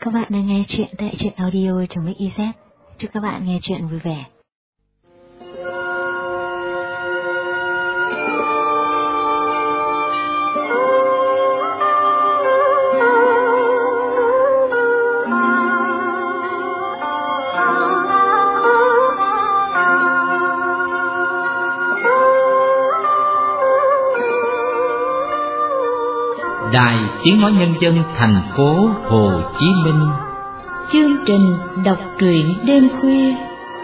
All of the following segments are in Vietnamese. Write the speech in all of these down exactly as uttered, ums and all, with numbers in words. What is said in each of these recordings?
Các bạn đang nghe chuyện tại truyện audio trong Mix i zét. Chúc các bạn nghe chuyện vui vẻ. Đài Tiếng Nói Nhân dân thành phố Hồ Chí Minh. Chương trình đọc truyện đêm khuya.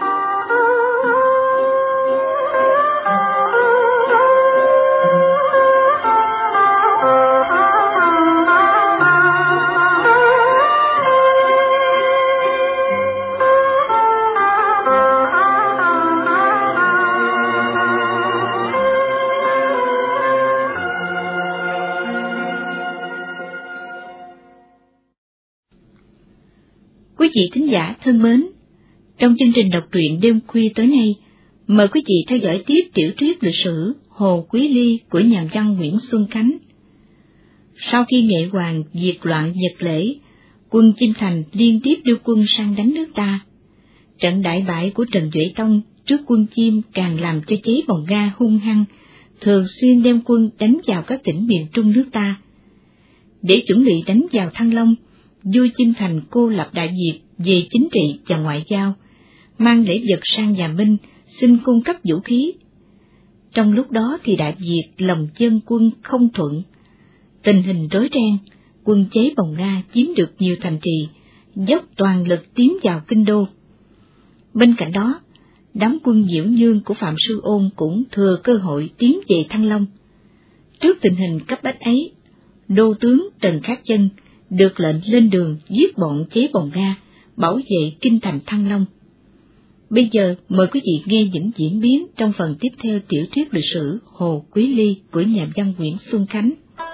Quý vị thính giả thân mến, trong chương trình đọc truyện đêm khuya tối nay, mời quý vị theo dõi tiếp tiểu thuyết lịch sử Hồ Quý Ly của nhà văn Nguyễn Xuân Khánh. Sau khi Nghệ Hoàng diệt loạn Nhật Lễ, quân Chinh Thành liên tiếp đưa quân sang đánh nước ta. Trận đại bại của Trần Duệ Tông trước quân Chiêm càng làm cho chế Bồng Nga hung hăng, thường xuyên đem quân đánh vào các tỉnh miền Trung nước ta. Để chuẩn bị đánh vào Thăng Long, vua Chinh Thành cô lập Đại Việt về chính trị và ngoại giao, mang lễ vật sang nhà Minh xin cung cấp vũ khí. Trong lúc đó thì Đại Việt lòng dân quân không thuận, tình hình rối ren, quân chế Bồng Nga chiếm được nhiều thành trì, dốc toàn lực tiến vào kinh đô. Bên cạnh đó, đám quân Diễu Nhương của Phạm Sư Ôn cũng thừa cơ hội tiến về Thăng Long. Trước tình hình cấp bách ấy, đô tướng Trần Khát Chân được lệnh lên đường giết bọn chế Bồng Nga, bảo vệ kinh thành Thăng Long. Bây giờ mời quý vị nghe những diễn biến trong phần tiếp theo tiểu thuyết lịch sử Hồ Quý Ly của nhà văn Nguyễn Xuân Khánh.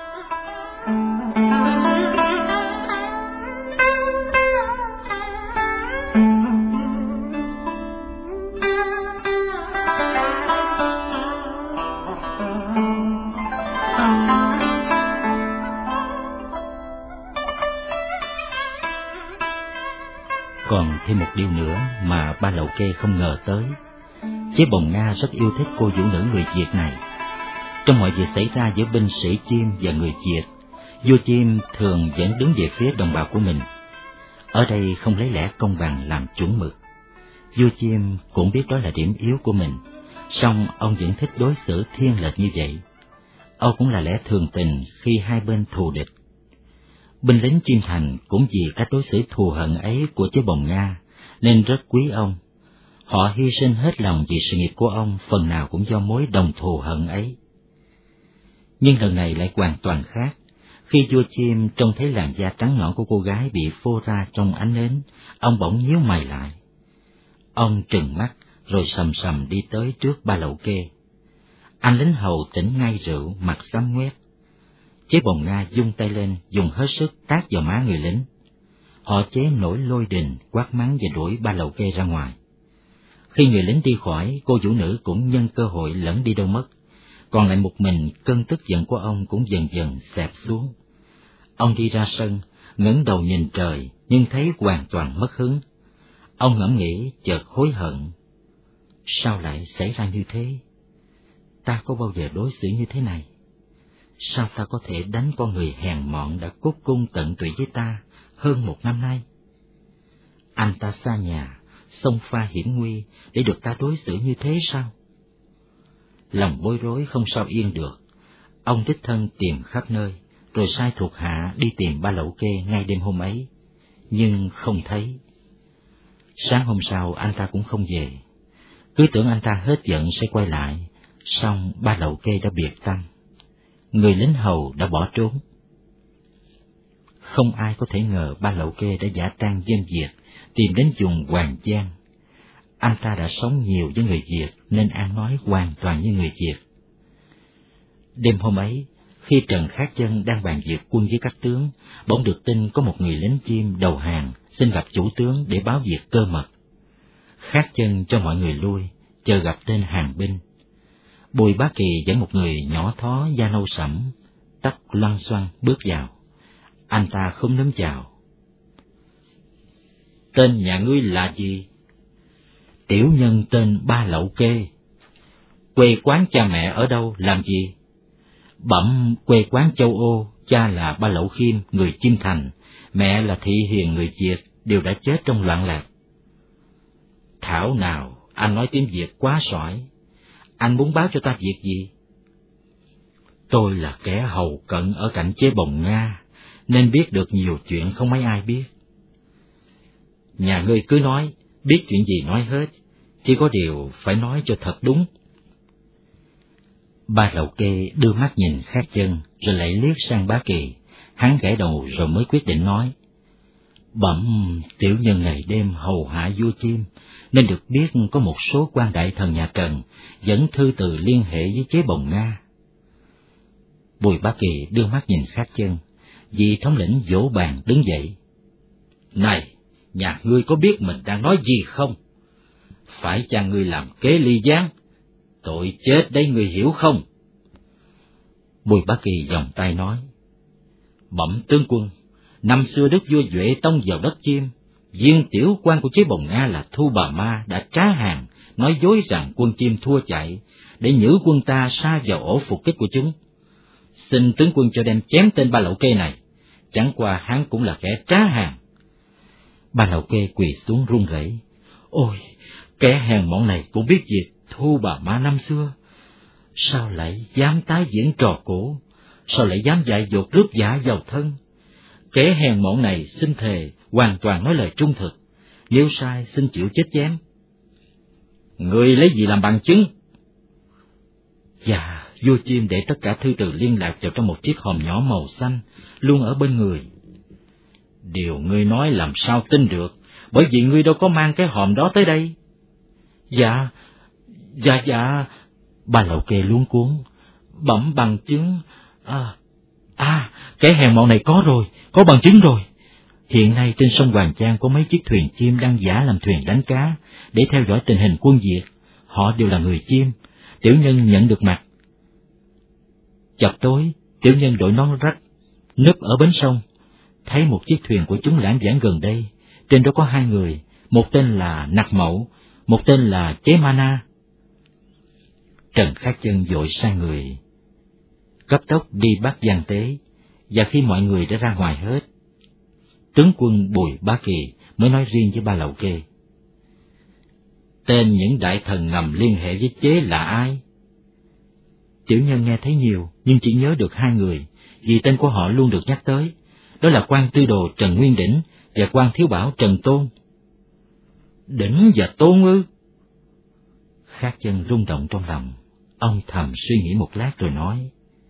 Còn thêm một điều nữa mà Ba Lậu Kê không ngờ tới. Chế Bồng Nga rất yêu thích cô vũ nữ người Việt này. Trong mọi việc xảy ra giữa binh sĩ Chiêm và người Việt, vua Chiêm thường vẫn đứng về phía đồng bào của mình. Ở đây không lấy lẽ công bằng làm chuẩn mực. Vua Chiêm cũng biết đó là điểm yếu của mình, song ông vẫn thích đối xử thiên lệch như vậy. Âu cũng là lẽ thường tình khi hai bên thù địch. Binh lính Chiêm Thành cũng vì cách đối xử thù hận ấy của chế Bồng Nga nên rất quý ông. Họ hy sinh hết lòng vì sự nghiệp của ông, phần nào cũng do mối đồng thù hận ấy. Nhưng lần này lại hoàn toàn khác. Khi vua Chiêm trông thấy làn da trắng nõn của cô gái bị phô ra trong ánh nến, ông bỗng nhíu mày lại. Ông trừng mắt rồi sầm sầm đi tới trước Ba Lậu Kê. Anh lính hầu tỉnh ngay rượu, mặt xám ngoét. Chế Bồng Nga vung tay lên, dùng hết sức tát vào má người lính. Họ chế nổi lôi đình, quát mắng và đuổi Ba Lậu Kê ra ngoài. Khi người lính đi khỏi, cô vũ nữ cũng nhân cơ hội lẫn đi đâu mất. Còn lại một mình, cơn tức giận của ông cũng dần dần xẹp xuống. Ông đi ra sân, ngẩng đầu nhìn trời, nhưng thấy hoàn toàn mất hứng. Ông ngẫm nghĩ, chợt hối hận. Sao lại xảy ra như thế? Ta có bao giờ đối xử như thế này? Sao ta có thể đánh con người hèn mọn đã cốt cung tận tụy với ta hơn một năm nay? Anh ta xa nhà, xông pha hiểm nguy để được ta đối xử như thế sao? Lòng bối rối không sao yên được. Ông đích thân tìm khắp nơi, rồi sai thuộc hạ đi tìm Ba Lậu Kê ngay đêm hôm ấy, nhưng không thấy. Sáng hôm sau anh ta cũng không về. Cứ tưởng anh ta hết giận sẽ quay lại, song Ba Lậu Kê đã biệt tâm. Người lính hầu đã bỏ trốn. Không ai có thể ngờ Ba Lậu Kê đã giả trang dân Việt, tìm đến vùng Hoàng Giang. Anh ta đã sống nhiều với người Việt nên ăn nói hoàn toàn như người Việt. Đêm hôm ấy, khi Trần Khát Chân đang bàn việc quân với các tướng, bỗng được tin có một người lính Chiêm đầu hàng xin gặp chủ tướng để báo việc cơ mật. Khát Chân cho mọi người lui, chờ gặp tên hàng binh. Bùi Bá Kỳ dẫn một người nhỏ thó da nâu sẫm, tóc loăn xoăn bước vào. Anh ta không nếm chào. tên nhà ngươi là gì? Tiểu nhân tên Ba Lậu Kê. Quê quán cha mẹ ở đâu, làm gì? Bẩm quê quán Châu Ô, cha là Ba Lậu Khiêm, người Chiêm Thành, mẹ là Thị Hiền, người Việt, đều đã chết trong loạn lạc. Thảo nào, anh nói tiếng Việt quá giỏi. Anh muốn báo cho ta việc gì? Tôi là kẻ hầu cận ở cạnh chế bồng Nga, nên biết được nhiều chuyện không mấy ai biết. Nhà ngươi cứ nói, biết chuyện gì nói hết, chỉ có điều phải nói cho thật đúng. Ba Lậu Kê đưa mắt nhìn Khát Chân, rồi lại liếc sang Bá Kỳ. Hắn gãi đầu rồi mới quyết định nói: Bẩm tiểu nhân ngày đêm hầu hạ vua Chiêm, nên được biết có một số quan đại thần nhà Trần dẫn thư từ liên hệ với chế bồng Nga. Bùi Bá Kỳ đưa mắt nhìn Khát Chân, vị thống lĩnh vỗ bàn đứng dậy. Này, nhà ngươi có biết mình đang nói gì không? Phải chăng ngươi làm kế ly gián? Tội chết đấy, ngươi hiểu không? Bùi Bá Kỳ vòng tay nói: Bẩm tướng quân, năm xưa đức vua Duệ tông vào đất Chiêm, viên tiểu quan của chế bồng Nga là Thu Bà Ma đã trá hàng, nói dối rằng quân Chiêm thua chạy, để nhử quân ta sa vào ổ phục kích của chúng. Xin tướng quân cho đem chém tên Ba Lậu Kê này, chẳng qua hắn cũng là kẻ trá hàng. Ba Lậu Kê quỳ xuống run rẩy. Ôi, kẻ hèn mọn này cũng biết việc Thu Bà Ma năm xưa, sao lại dám tái diễn trò cũ, sao lại dám dại dột rước giả vào thân? Kẻ hèn mọn này xin thề hoàn toàn nói lời trung thực, nếu sai xin chịu chết chém. Người lấy gì làm bằng chứng? Dạ, vua Chiêm để tất cả thư từ liên lạc vào trong một chiếc hòm nhỏ màu xanh, luôn ở bên người. Điều ngươi nói làm sao tin được, bởi vì ngươi đâu có mang cái hòm đó tới đây. Dạ, dạ, dạ, Ba Lậu Kê luống cuống. Bẩm bằng chứng, à, à, kẻ hèn mọn này có rồi, có bằng chứng rồi. Hiện nay trên sông Hoàng Trang có mấy chiếc thuyền Chiêm đang giả làm thuyền đánh cá, để theo dõi tình hình quân Việt. Họ đều là người Chiêm, tiểu nhân nhận được mặt. Chập tối, tiểu nhân đội nón rách, núp ở bến sông, thấy một chiếc thuyền của chúng lãng vãng gần đây, trên đó có hai người, một tên là Nặc Mậu, một tên là Chế Ma Na. Trần Khát Chân vội sai người cấp tốc đi bắt Giang Tế, và khi mọi người đã ra ngoài hết, tướng quân Bùi Bá Kỳ mới nói riêng với Ba Lậu Kê: Tên những đại thần ngầm liên hệ với chế là ai? Tiểu nhân nghe thấy nhiều, nhưng chỉ nhớ được hai người, vì tên của họ luôn được nhắc tới, đó là quan tư đồ Trần Nguyên Đỉnh và quan thiếu bảo Trần Tôn. Đỉnh và Tôn ư? Khát Chân rung động trong lòng, ông thầm suy nghĩ một lát rồi nói: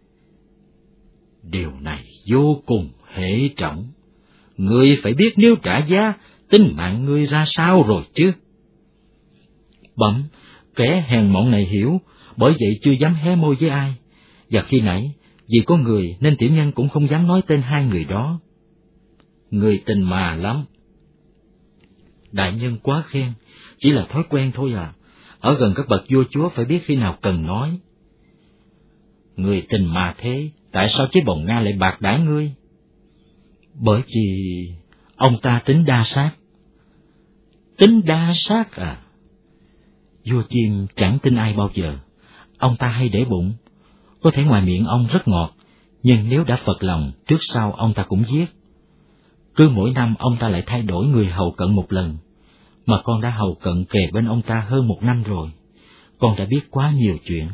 Điều này vô cùng hệ trọng, ngươi phải biết nếu trả giá, tính mạng ngươi ra sao rồi chứ. Bẩm, kẻ hèn mọn này hiểu, bởi vậy chưa dám hé môi với ai, và khi nãy vì có người nên tiểu nhân cũng không dám nói tên hai người đó. Người tình mà lắm. Đại nhân quá khen, chỉ là thói quen thôi à, ở gần các bậc vua chúa phải biết khi nào cần nói. Người tình mà thế, tại sao chế bồng Nga lại bạc đãi ngươi? Bởi vì ông ta tính đa sát. Tính đa sát à? Vua Chiêm chẳng tin ai bao giờ, ông ta hay để bụng. Có thể ngoài miệng ông rất ngọt, nhưng nếu đã phật lòng, trước sau ông ta cũng giết. Cứ mỗi năm ông ta lại thay đổi người hầu cận một lần, mà con đã hầu cận kề bên ông ta hơn một năm rồi, con đã biết quá nhiều chuyện.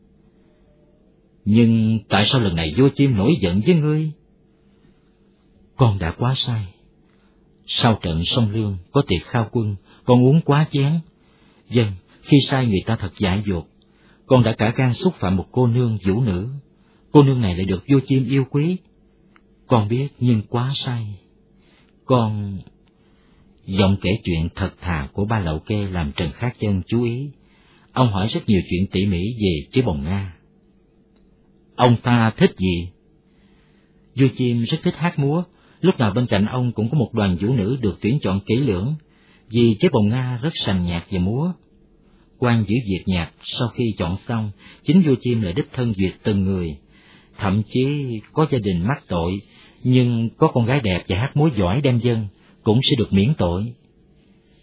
Nhưng tại sao lần này vua Chiêm nổi giận với ngươi? Con đã quá say. Sau trận sông Lương có tiệc khao quân, con uống quá chén. Vâng, khi say người ta thật dại dột, con đã cả gan xúc phạm một cô nương vũ nữ. Cô nương này lại được vua Chiêm yêu quý. Con biết nhưng quá say. Con... Giọng kể chuyện thật thà của Ba Lậu Kê làm Trần Khát Chân chú ý. Ông hỏi rất nhiều chuyện tỉ mỉ về chế bồng Nga. Ông ta thích gì? Vua Chiêm rất thích hát múa, lúc nào bên cạnh ông cũng có một đoàn vũ nữ được tuyển chọn kỹ lưỡng, vì chế bồng Nga rất sành nhạc và múa. Quan giữ việc nhạc sau khi chọn xong, chính vua Chiêm lại đích thân duyệt từng người, thậm chí có gia đình mắc tội, nhưng có con gái đẹp và hát múa giỏi đem dân, cũng sẽ được miễn tội.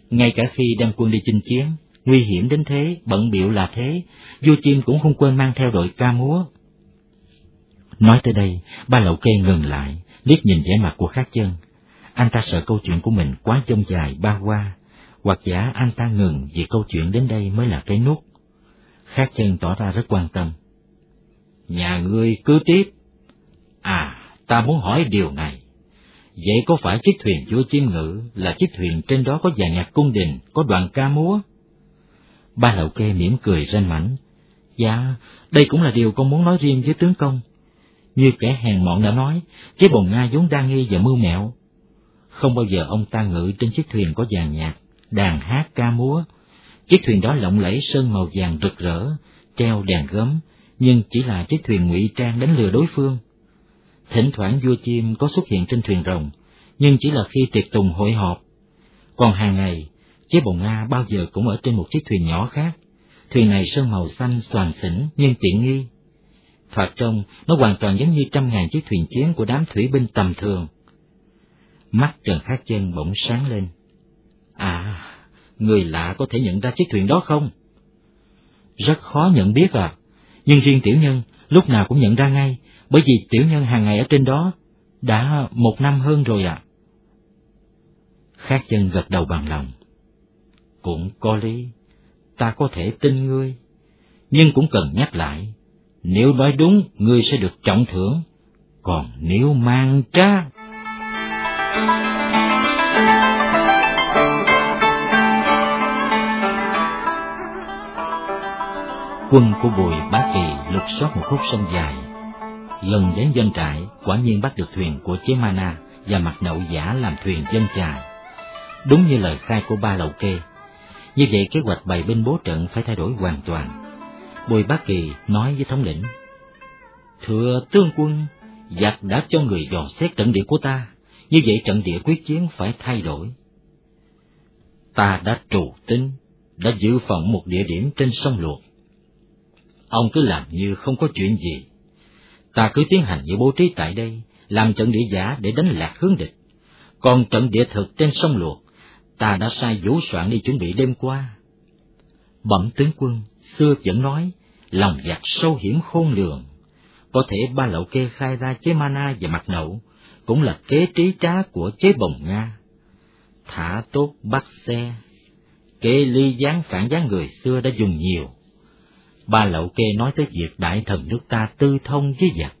Ngay cả khi đem quân đi chinh chiến, nguy hiểm đến thế, bận bịu là thế, vua Chim cũng không quên mang theo đội ca múa. Nói tới đây, Ba Lậu Kê ngừng lại, liếc nhìn vẻ mặt của Khác Chân. Anh ta sợ câu chuyện của mình quá dông dài ba qua, hoặc giả anh ta ngừng vì câu chuyện đến đây mới là cái nút. Khác Chân tỏ ra rất quan tâm. Nhà ngươi cứ tiếp. À, ta muốn hỏi điều này. Vậy có phải chiếc thuyền vua Chim ngự là chiếc thuyền trên đó có dàn nhạc cung đình, có đoàn ca múa? Ba Lậu Kê mỉm cười ranh mãnh. Dạ, đây cũng là điều con muốn nói riêng với tướng công. Như kẻ hèn mọn đã nói, chế Bồng Nga vốn đa nghi và mưu mẹo. Không bao giờ ông ta ngự trên chiếc thuyền có dàn nhạc, đàn hát ca múa. Chiếc thuyền đó lộng lẫy sơn màu vàng rực rỡ, treo đèn gấm, nhưng chỉ là chiếc thuyền ngụy trang đánh lừa đối phương. Thỉnh thoảng vua Chim có xuất hiện trên thuyền rồng, nhưng chỉ là khi tiệc tùng hội họp. Còn hàng ngày, chế Bồng Nga bao giờ cũng ở trên một chiếc thuyền nhỏ khác. Thuyền này sơn màu xanh xoàn xỉnh nhưng tiện nghi. Thoạt trông, nó hoàn toàn giống như trăm ngàn chiếc thuyền chiến của đám thủy binh tầm thường. Mắt Trần Khác Chân bỗng sáng lên. À, người lạ có thể nhận ra chiếc thuyền đó không? Rất khó nhận biết à, nhưng riêng tiểu nhân lúc nào cũng nhận ra ngay, bởi vì tiểu nhân hàng ngày ở trên đó, đã một năm hơn rồi ạ. À. Khác Chân gật đầu bằng lòng. Cũng có lý, ta có thể tin ngươi, nhưng cũng cần nhắc lại, nếu nói đúng ngươi sẽ được trọng thưởng, còn nếu mang trá... Quân của Bùi Bá Kỳ lục soát một khúc sông dài, lần đến doanh trại, quả nhiên bắt được thuyền của chế Ma Na và Mặt Nậu giả làm thuyền dân chài. Đúng như lời khai của Ba Lậu Kê. Như vậy kế hoạch bày binh bố trận phải thay đổi hoàn toàn. Bùi Bá Kỳ nói với thống lĩnh: Thưa tướng quân, giặc đã cho người dò xét trận địa của ta, như vậy trận địa quyết chiến phải thay đổi. Ta đã trù tính, đã dự phòng một địa điểm trên sông Luộc. Ông cứ làm như không có chuyện gì. Ta cứ tiến hành những bố trí tại đây, làm trận địa giả để đánh lạc hướng địch. Còn trận địa thực trên sông Luộc, ta đã sai vũ soạn đi chuẩn bị đêm qua. Bẩm tướng quân, xưa vẫn nói, lòng giặc sâu hiểm khôn lường. Có thể Ba Lậu Kê khai ra chế Ma Na và Mặt Nậu cũng là kế trí trá của chế Bồng Nga. Thả tốt bắt xe, kế ly gián phản gián người xưa đã dùng nhiều. Ba Lậu Kê nói tới việc đại thần nước ta tư thông với giặc.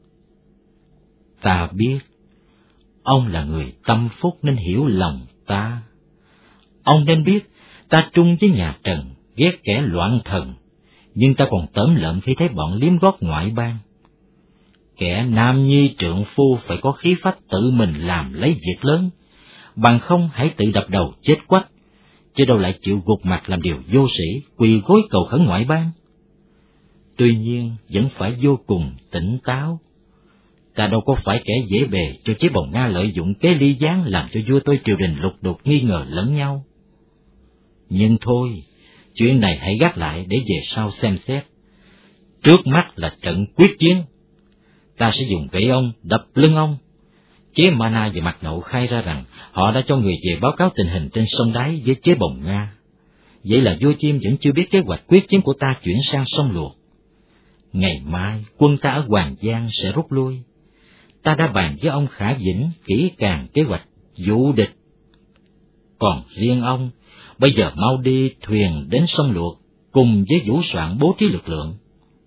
Ta biết, ông là người tâm phúc nên hiểu lòng ta. Ông nên biết, ta trung với nhà Trần, ghét kẻ loạn thần, nhưng ta còn tởm lợm khi thấy bọn liếm gót ngoại bang. Kẻ nam nhi trượng phu phải có khí phách tự mình làm lấy việc lớn, bằng không hãy tự đập đầu chết quách, chứ đâu lại chịu gục mặt làm điều vô sĩ, quỳ gối cầu khẩn ngoại bang. Tuy nhiên vẫn phải vô cùng tỉnh táo. Ta đâu có phải kẻ dễ bề cho chế Bồng Nga lợi dụng kế ly gián làm cho vua tôi triều đình lục đục nghi ngờ lẫn nhau. Nhưng thôi, chuyện này hãy gác lại để về sau xem xét. Trước mắt là trận quyết chiến. Ta sẽ dùng gậy ông đập lưng ông. Chế Ma Na và Mặt Nậu khai ra rằng họ đã cho người về báo cáo tình hình trên sông Đáy với chế Bồng Nga. Vậy là vua Chim vẫn chưa biết kế hoạch quyết chiến của ta chuyển sang sông Luộc. Ngày mai quân ta ở Hoàng Giang sẽ rút lui. Ta đã bàn với ông Khả Vĩnh kỹ càng kế hoạch dụ địch. Còn riêng ông, bây giờ mau đi thuyền đến sông Luộc cùng với vũ soạn bố trí lực lượng.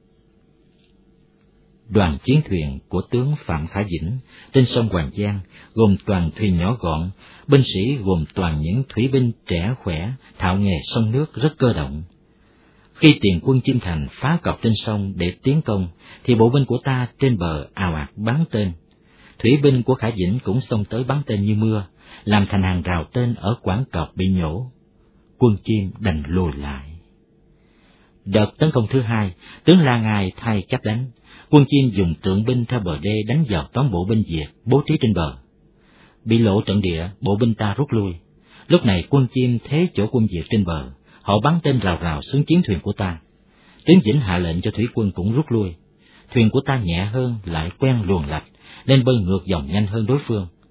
Đoàn chiến thuyền của tướng Phạm Khả Vĩnh trên sông Hoàng Giang gồm toàn thuyền nhỏ gọn, binh sĩ gồm toàn những thủy binh trẻ khỏe, thạo nghề sông nước rất cơ động. Khi tiền quân Chiêm Thành phá cọc trên sông để tiến công, thì bộ binh của ta trên bờ ào ạt bắn tên. Thủy binh của Khả Vĩnh cũng xông tới bắn tên như mưa, làm thành hàng rào tên ở quảng cọc bị nhổ. Quân Chiêm đành lùi lại. Đợt tấn công thứ hai, tướng La Ngài thay cách đánh. Quân Chiêm dùng tượng binh theo bờ đê đánh vào toán bộ binh Việt bố trí trên bờ. Bị lộ trận địa, bộ binh ta rút lui. Lúc này quân Chiêm thế chỗ quân Việt trên bờ, họ bắn tên rào rào xuống chiến thuyền của ta. Tướng Vĩnh hạ lệnh cho thủy quân cũng rút lui. Thuyền của ta nhẹ hơn, lại quen luồng lạch, nên bơi ngược dòng nhanh hơn đối phương.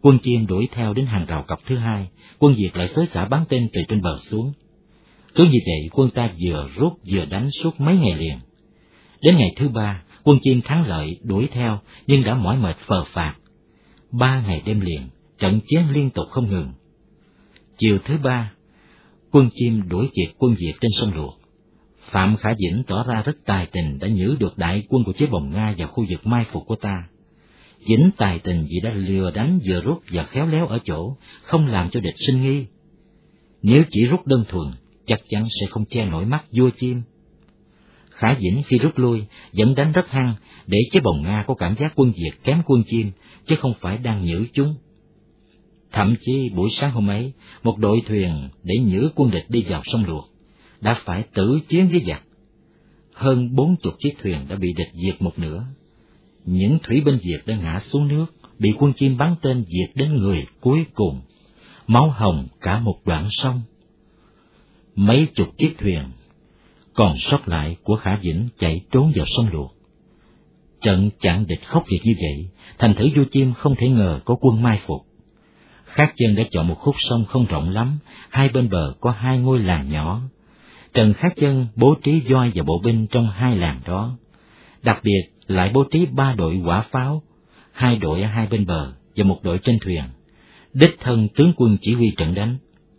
Quân Chiêm đuổi theo đến hàng rào cọc thứ hai, quân Việt lại xới xả bắn tên từ trên bờ xuống. Cứ như vậy, quân ta vừa rút vừa đánh suốt mấy ngày liền. Đến ngày thứ ba, quân Chiêm thắng lợi đuổi theo nhưng đã mỏi mệt phờ phạc. Ba ngày đêm liền, trận chiến liên tục không ngừng. Chiều thứ ba, quân Chiêm đuổi kịp quân Việt trên sông Luộc. Phạm Khả Dĩnh tỏ ra rất tài tình đã nhử được đại quân của chế Bồng Nga vào khu vực mai phục của ta. Dĩnh tài tình vì đã lừa đánh vừa rút và khéo léo ở chỗ, không làm cho địch sinh nghi. Nếu chỉ rút đơn thuần, chắc chắn sẽ không che nổi mắt vua Chiêm. Khả Dĩnh khi rút lui vẫn đánh rất hăng để chế Bồng Nga có cảm giác quân Việt kém quân Chiêm, chứ không phải đang nhử chúng. Thậm chí buổi sáng hôm ấy, một đội thuyền để nhử quân địch đi vào sông Luộc đã phải tử chiến với giặc. Hơn bốn chục chiếc thuyền đã bị địch diệt một nửa. Những thủy binh Việt đã ngã xuống nước, bị quân Chiêm bắn tên diệt đến người cuối cùng, máu hồng cả một đoạn sông. Mấy chục chiếc thuyền còn sót lại của Khả Dĩnh chạy trốn vào sông Luộc. Trận chặn địch khốc liệt như vậy, thành thử vua Chiêm không thể ngờ có quân mai phục. Khát Chân đã chọn một khúc sông không rộng lắm, hai bên bờ có hai ngôi làng nhỏ. Trần Khát Chân bố trí voi và bộ binh trong hai làng đó, đặc biệt lại bố trí ba đội hỏa pháo, hai đội ở hai bên bờ và một đội trên thuyền, đích thân tướng quân chỉ huy trận đánh.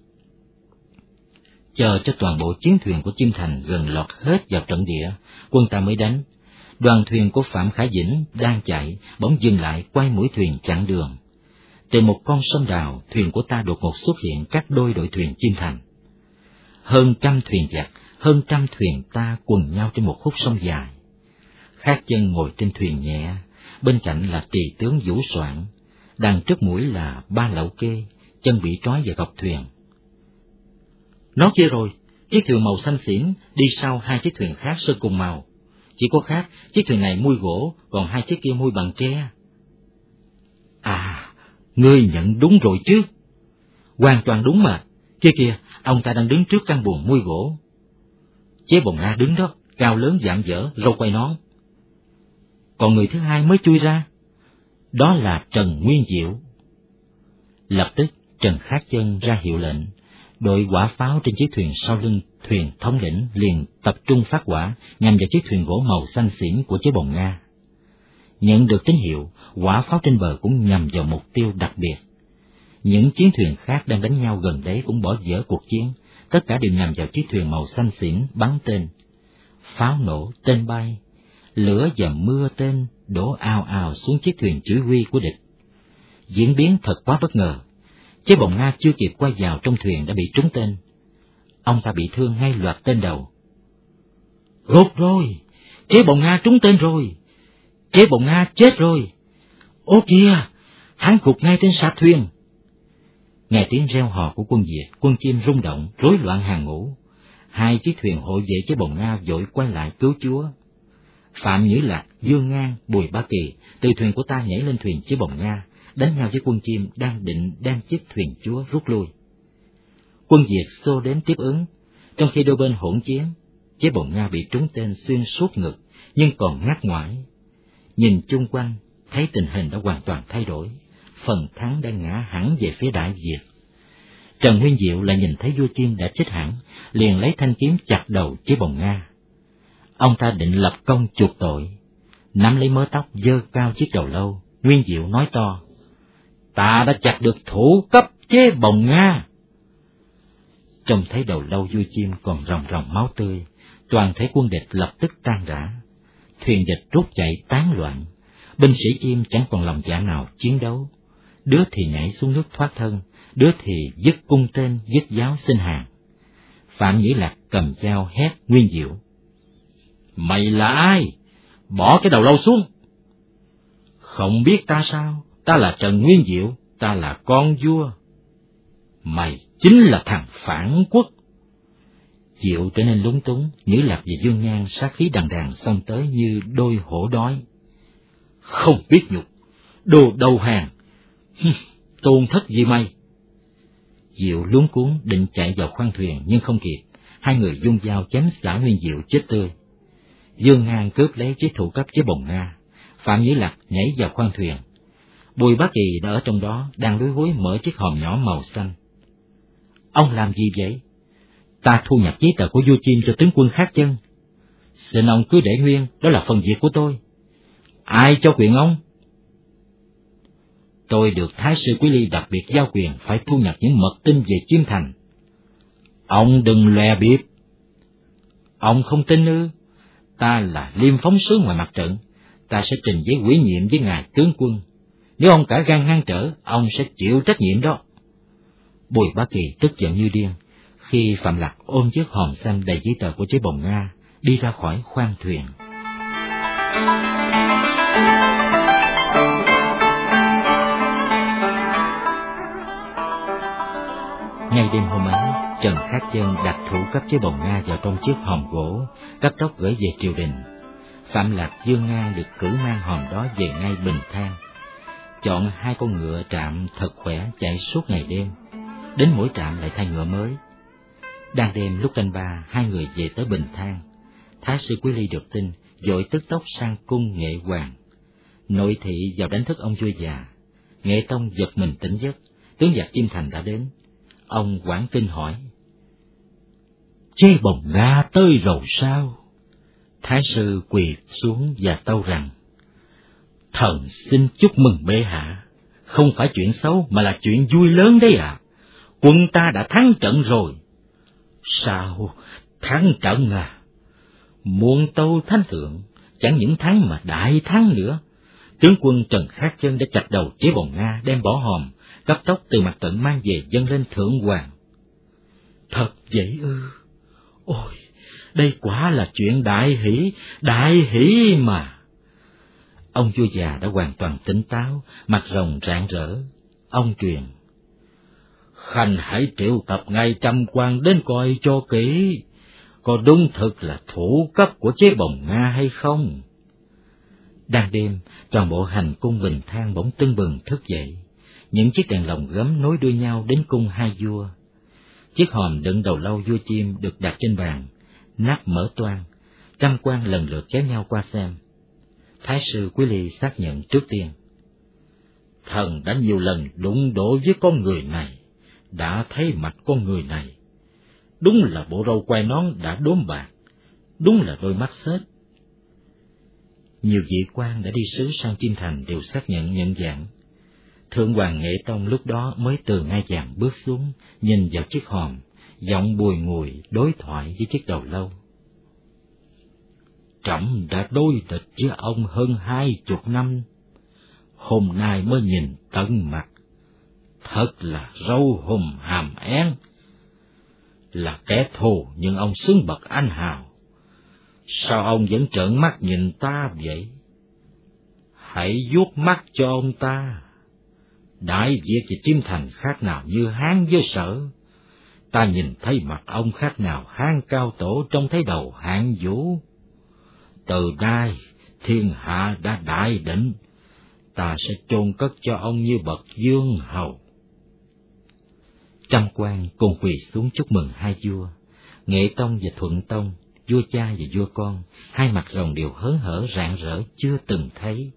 Chờ cho toàn bộ chiến thuyền của Chiêm Thành gần lọt hết vào trận địa, quân ta mới đánh. Đoàn thuyền của Phạm Khả Dĩnh đang chạy, bỗng dừng lại quay mũi thuyền chặn đường. Từ một con sông đào, thuyền của ta đột ngột xuất hiện các đôi đội thuyền Chiêm Thành. Hơn trăm thuyền giặc, hơn trăm thuyền ta quần nhau trên một khúc sông dài. Khát Chân ngồi trên thuyền nhẹ, bên cạnh là tỳ tướng Vũ Soạn, đằng trước mũi là Ba Lậu Kê, chân bị trói vào gọc thuyền. Nó kia rồi, chiếc thuyền màu xanh xỉn đi sau hai chiếc thuyền khác sơn cùng màu. Chỉ có khác, chiếc thuyền này mui gỗ, còn hai chiếc kia mui bằng tre. À, ngươi nhận đúng rồi chứ. Hoàn toàn đúng mà. Kia kìa, ông ta đang đứng trước căn buồng mui gỗ. Chế Bồng Nga đứng đó, cao lớn vạm vỡ, râu quai nón. Còn người thứ hai mới chui ra, đó là Trần Nguyên Diệu. Lập tức Trần Khát Chân ra hiệu lệnh, đội hỏa pháo trên chiếc thuyền sau lưng thuyền thống lĩnh liền tập trung phát hỏa nhằm vào chiếc thuyền gỗ màu xanh xỉn của chế Bồng Nga. Nhận được tín hiệu, hỏa pháo trên bờ cũng nhằm vào mục tiêu đặc biệt. Những chiến thuyền khác đang đánh nhau gần đấy cũng bỏ dở cuộc chiến, tất cả đều nhằm vào chiếc thuyền màu xanh xỉn bắn tên. Pháo nổ, tên bay, lửa và mưa tên đổ ào ào xuống chiếc thuyền chỉ huy của địch. Diễn biến thật quá bất ngờ. Chế Bồng Nga chưa kịp quay vào trong thuyền đã bị trúng tên. Ông ta bị thương ngay loạt tên đầu. Gục rồi, Chế Bồng Nga trúng tên rồi, Chế Bồng Nga chết rồi. Ô kìa, hắn gục ngay trên sạp thuyền. Nghe tiếng reo hò của quân Việt, quân Chiêm rung động, rối loạn hàng ngũ. Hai chiếc thuyền hộ vệ chế Bồng Nga vội quay lại cứu chúa. Phạm Nhữ Lạc, Dương Ngang, Bùi Bá Kỳ từ thuyền của ta nhảy lên thuyền chế Bồng Nga, đánh nhau với quân Chiêm đang định đem chiếc thuyền chúa rút lui. Quân Việt xô đến tiếp ứng, trong khi đôi bên hỗn chiến, chế Bồng Nga bị trúng tên xuyên suốt ngực, nhưng còn ngắt ngoải. Nhìn chung quanh, thấy tình hình đã hoàn toàn thay đổi, phần thắng đã ngã hẳn về phía Đại Việt. Trần Nguyên Diệu lại nhìn thấy vua Chiêm đã chết hẳn, liền lấy thanh kiếm chặt đầu chế Bồng Nga. Ông ta định lập công chuộc tội, nắm lấy mớ tóc giơ cao chiếc đầu lâu, Nguyên Diệu nói to: "Ta đã chặt được thủ cấp chế Bồng Nga." Trông thấy đầu lâu vua Chiêm còn ròng ròng máu tươi, toàn thể quân địch lập tức tan rã. Thuyền địch rút chạy tán loạn, binh sĩ Chiêm chẳng còn lòng dạ nào chiến đấu. Đứa thì nhảy xuống nước thoát thân, đứa thì dứt cung tên dứt giáo xin hàng. Phạm Nhĩ Lạc cầm dao hét Nguyên Diệu: "Mày là ai? Bỏ cái đầu lâu xuống." "Không biết ta sao? Ta là Trần Nguyên Diệu, ta là con vua." "Mày chính là thằng phản quốc." Diệu trở nên lúng túng, Nhĩ Lạc và Dương Ngang sát khí đằng đằng xông tới như đôi hổ đói. "Không biết nhục, đồ đầu hàng, tôn thất gì mày?" Diệu luống cuống định chạy vào khoang thuyền nhưng không kịp, hai người dung dao chém xả Nguyên Diệu chết tươi. Dương Ngang cướp lấy chiếc thủ cấp chế Bồng Nga, Phạm Nhĩ Lạc nhảy vào khoang thuyền. Bùi Bá Kỳ đã ở trong đó, đang lúi húi mở chiếc hòm nhỏ màu xanh. Ông làm gì vậy? Ta thu nhập giấy tờ của vua Chim cho tướng quân Khát Chân. Xin ông cứ để nguyên, đó là phần việc của tôi. Ai cho quyền ông? Tôi được Thái sư Quý Ly đặc biệt giao quyền phải thu nhập những mật tin về Chiêm Thành. Ông đừng lòe bịp. Ông không tin ư? Ta là liêm phóng sứ ngoài mặt trận, ta sẽ trình giấy ủy nhiệm với ngài tướng quân. Nếu ông cả gan ngăn trở, ông sẽ chịu trách nhiệm đó. Bùi Bá Kỳ tức giận như điên khi Phạm Lạc ôm chiếc hòm xanh đầy giấy tờ của chế Bồng Nga đi ra khỏi khoang thuyền. Ngay đêm hôm ấy, Trần Khát Chân đặt thủ cấp chế Bồng Nga vào trong chiếc hòm gỗ, cấp tốc gửi về triều đình. Phạm Lạc Dương Ngang được cử mang hòm đó về ngay Bình Thang, chọn hai con ngựa trạm thật khỏe chạy suốt ngày đêm, đến mỗi trạm lại thay ngựa mới. Đang đêm lúc canh ba, hai người về tới Bình Thang. Thái sư Quý Ly được tin, vội tức tốc sang cung Nghệ Hoàng. Nội thị vào đánh thức ông vua già. Nghệ Tông giật mình tỉnh giấc, tướng giặc Chiêm Thành đã đến. Ông hoảng kinh hỏi: Chế Bồng Nga tới rồi sao? Thái sư quỳ xuống và tâu rằng: Thần xin chúc mừng bệ hạ, không phải chuyện xấu mà là chuyện vui lớn đấy ạ. À. Quân ta đã thắng trận rồi. Sao? Thắng trận à? Muôn tâu thánh thượng, chẳng những thắng mà đại thắng nữa. Tướng quân Trần Khát Chân đã chặt đầu Chế Bồng Nga, đem bỏ hòm, cấp tốc từ mặt trận mang về dâng lên thượng hoàng. Thật vậy ư? Ôi, đây quả là chuyện đại hỷ, đại hỷ mà. Ông vua già đã hoàn toàn tỉnh táo, mặt rồng rạng rỡ. Ông truyền: Khanh hãy triệu tập ngay trăm quan đến coi cho kỹ, có đúng thực là thủ cấp của Chế Bồng Nga hay không? Đang đêm, toàn bộ hành cung Bình Thang bỗng tưng bừng thức dậy. Những chiếc đèn lồng gấm nối đuôi nhau đến cung hai vua. Chiếc hòm đựng đầu lâu vua Chim được đặt trên bàn, nắp mở toang, trăm quan lần lượt kéo nhau qua xem. Thái sư Quý Ly xác nhận trước tiên: Thần đã nhiều lần đụng độ với con người này, đã thấy mặt con người này. Đúng là bộ râu quai nón đã đốm bạc, đúng là đôi mắt xếch. Nhiều vị quan đã đi sứ sang Chiêm Thành đều xác nhận nhận dạng. Thượng hoàng Nghệ Tông lúc đó mới từ ngai vàng bước xuống, nhìn vào chiếc hòm, giọng bùi ngùi đối thoại với chiếc đầu lâu. Trẫm đã đối địch với ông hơn hai chục năm, hôm nay mới nhìn tận mặt, thật là râu hùm hàm én. Là kẻ thù nhưng ông xứng bậc anh hào, sao ông vẫn trợn mắt nhìn ta vậy? Hãy vuốt mắt cho ông ta. Đại việc về Chiêm Thành khác nào như Hán với Sở. Ta nhìn thấy mặt ông khác nào Hán cao tổ trong thấy đầu Hạng Vũ. Từ nay thiên hạ đã đại định, ta sẽ chôn cất cho ông như bậc vương hầu. Trăm quan cùng quỳ xuống chúc mừng hai vua. Nghệ Tông và Thuận Tông, vua cha và vua con, hai mặt rồng đều hớn hở rạng rỡ chưa từng thấy.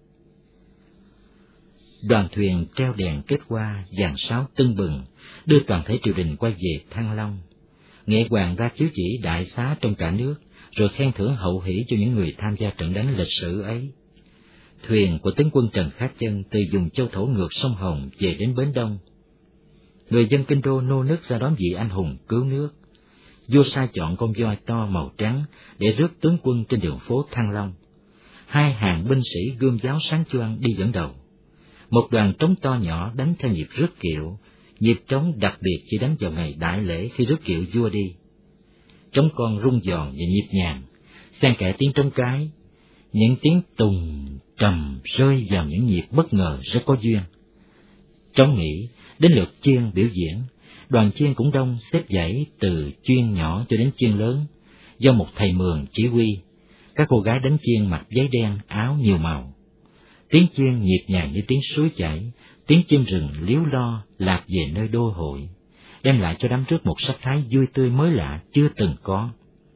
Đoàn thuyền treo đèn kết hoa, dàn sáo tưng bừng, đưa toàn thể triều đình quay về Thăng Long. Nghệ Hoàng ra chiếu chỉ đại xá trong cả nước, rồi khen thưởng hậu hỷ cho những người tham gia trận đánh lịch sử ấy. Thuyền của tướng quân Trần Khát Chân từ vùng châu thổ ngược sông Hồng về đến Bến Đông. Người dân kinh đô nô nức ra đón vị anh hùng cứu nước. Vua sai chọn con voi to màu trắng để rước tướng quân trên đường phố Thăng Long. Hai hàng binh sĩ gươm giáo sáng choang đi dẫn đầu. Một đoàn trống to nhỏ đánh theo nhịp rước kiệu, nhịp trống đặc biệt chỉ đánh vào ngày đại lễ khi rước kiệu vua đi. Trống con rung giòn và nhịp nhàng, xen kẽ tiếng trống cái, những tiếng tùng trầm rơi vào những nhịp bất ngờ rất có duyên. Trống nghỉ, đến lượt chiên biểu diễn, đoàn chiên cũng đông xếp dãy từ chiên nhỏ cho đến chiên lớn, do một thầy mường chỉ huy. Các cô gái đánh chiên mặc váy đen, áo nhiều màu. Tiếng chiên nhịp nhàng như tiếng suối chảy, tiếng chim rừng líu lo lạc về nơi đô hội, đem lại cho đám rước một sắc thái vui tươi mới lạ chưa từng có.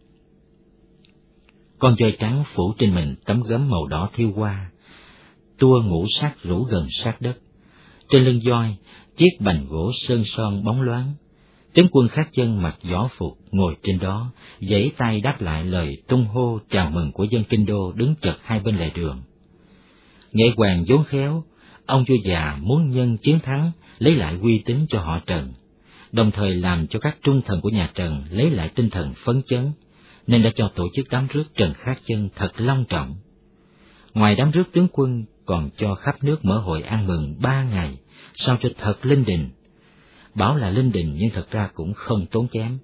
Con voi trắng phủ trên mình tấm gấm màu đỏ thiêu hoa, tua ngũ sắc rủ gần sát đất, trên lưng voi, chiếc bành gỗ sơn son bóng loáng. Tướng quân Khát Chân mặc võ phục ngồi trên đó, giãy tay đáp lại lời tung hô chào mừng của dân kinh đô đứng chật hai bên lề đường. Nghệ Hoàng vốn khéo, ông vua già muốn nhân chiến thắng lấy lại uy tín cho họ Trần, đồng thời làm cho các trung thần của nhà Trần lấy lại tinh thần phấn chấn, nên đã cho tổ chức đám rước Trần Khát Chân thật long trọng. Ngoài đám rước tướng quân, còn cho khắp nước mở hội ăn mừng ba ngày, sao cho thật linh đình. Bảo là linh đình nhưng thật ra cũng không tốn kém.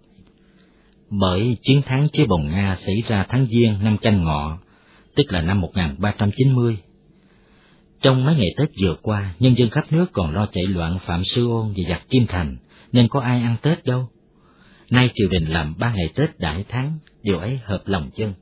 Bởi chiến thắng chế Bồng Nga xảy ra tháng Giêng năm Chanh Ngọ, tức là năm một nghìn ba trăm chín mươi. Trong mấy ngày Tết vừa qua, nhân dân khắp nước còn lo chạy loạn Phạm Sư Ôn và giặc Chiêm Thành, nên có ai ăn Tết đâu. Nay triều đình làm ba ngày Tết đại thắng, điều ấy hợp lòng dân.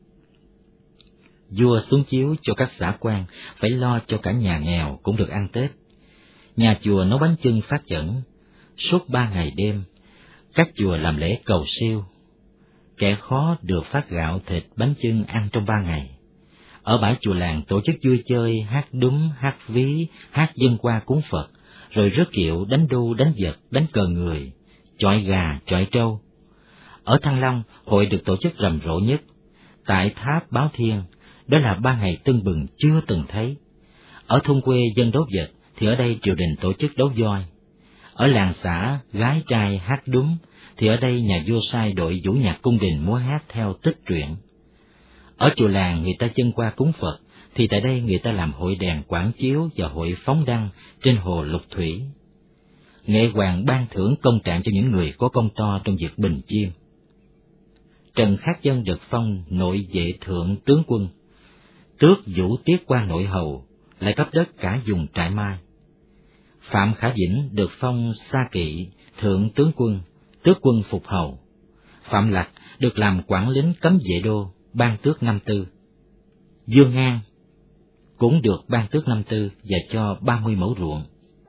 Vua xuống chiếu cho các xã quan phải lo cho cả nhà nghèo cũng được ăn Tết. Nhà chùa nấu bánh chưng phát chẩn, suốt ba ngày đêm, các chùa làm lễ cầu siêu. Kẻ khó được phát gạo thịt bánh chưng ăn trong ba ngày. Ở bãi chùa làng tổ chức vui chơi, hát đúng, hát ví, hát dân qua cúng Phật, rồi rước kiệu, đánh đu, đánh vật, đánh cờ người, chọi gà, chọi trâu. Ở Thăng Long, hội được tổ chức rầm rộ nhất. Tại tháp Báo Thiên, đó là ba ngày tưng bừng chưa từng thấy. Ở thôn quê dân đấu vật, thì ở đây triều đình tổ chức đấu voi. Ở làng xã, gái trai hát đúng, thì ở đây nhà vua sai đội vũ nhạc cung đình múa hát theo tích truyện. Ở chùa làng người ta chân qua cúng Phật, thì tại đây người ta làm hội đèn quảng chiếu và hội phóng đăng trên hồ Lục Thủy. Nghệ Hoàng ban thưởng công trạng cho những người có công to trong việc bình chiêm. Trần Khát Chân được phong nội vệ thượng tướng quân, tước vũ tiết quan nội hầu, lại cấp đất cả vùng Trại Mai. Phạm Khả Dĩnh được phong sa kỵ thượng tướng quân, tước quân phục hầu. Phạm Lặc được làm quản lính cấm vệ đô, ban tước năm tư. Dương An cũng được ban tước năm tư và cho ba mươi mẫu ruộng.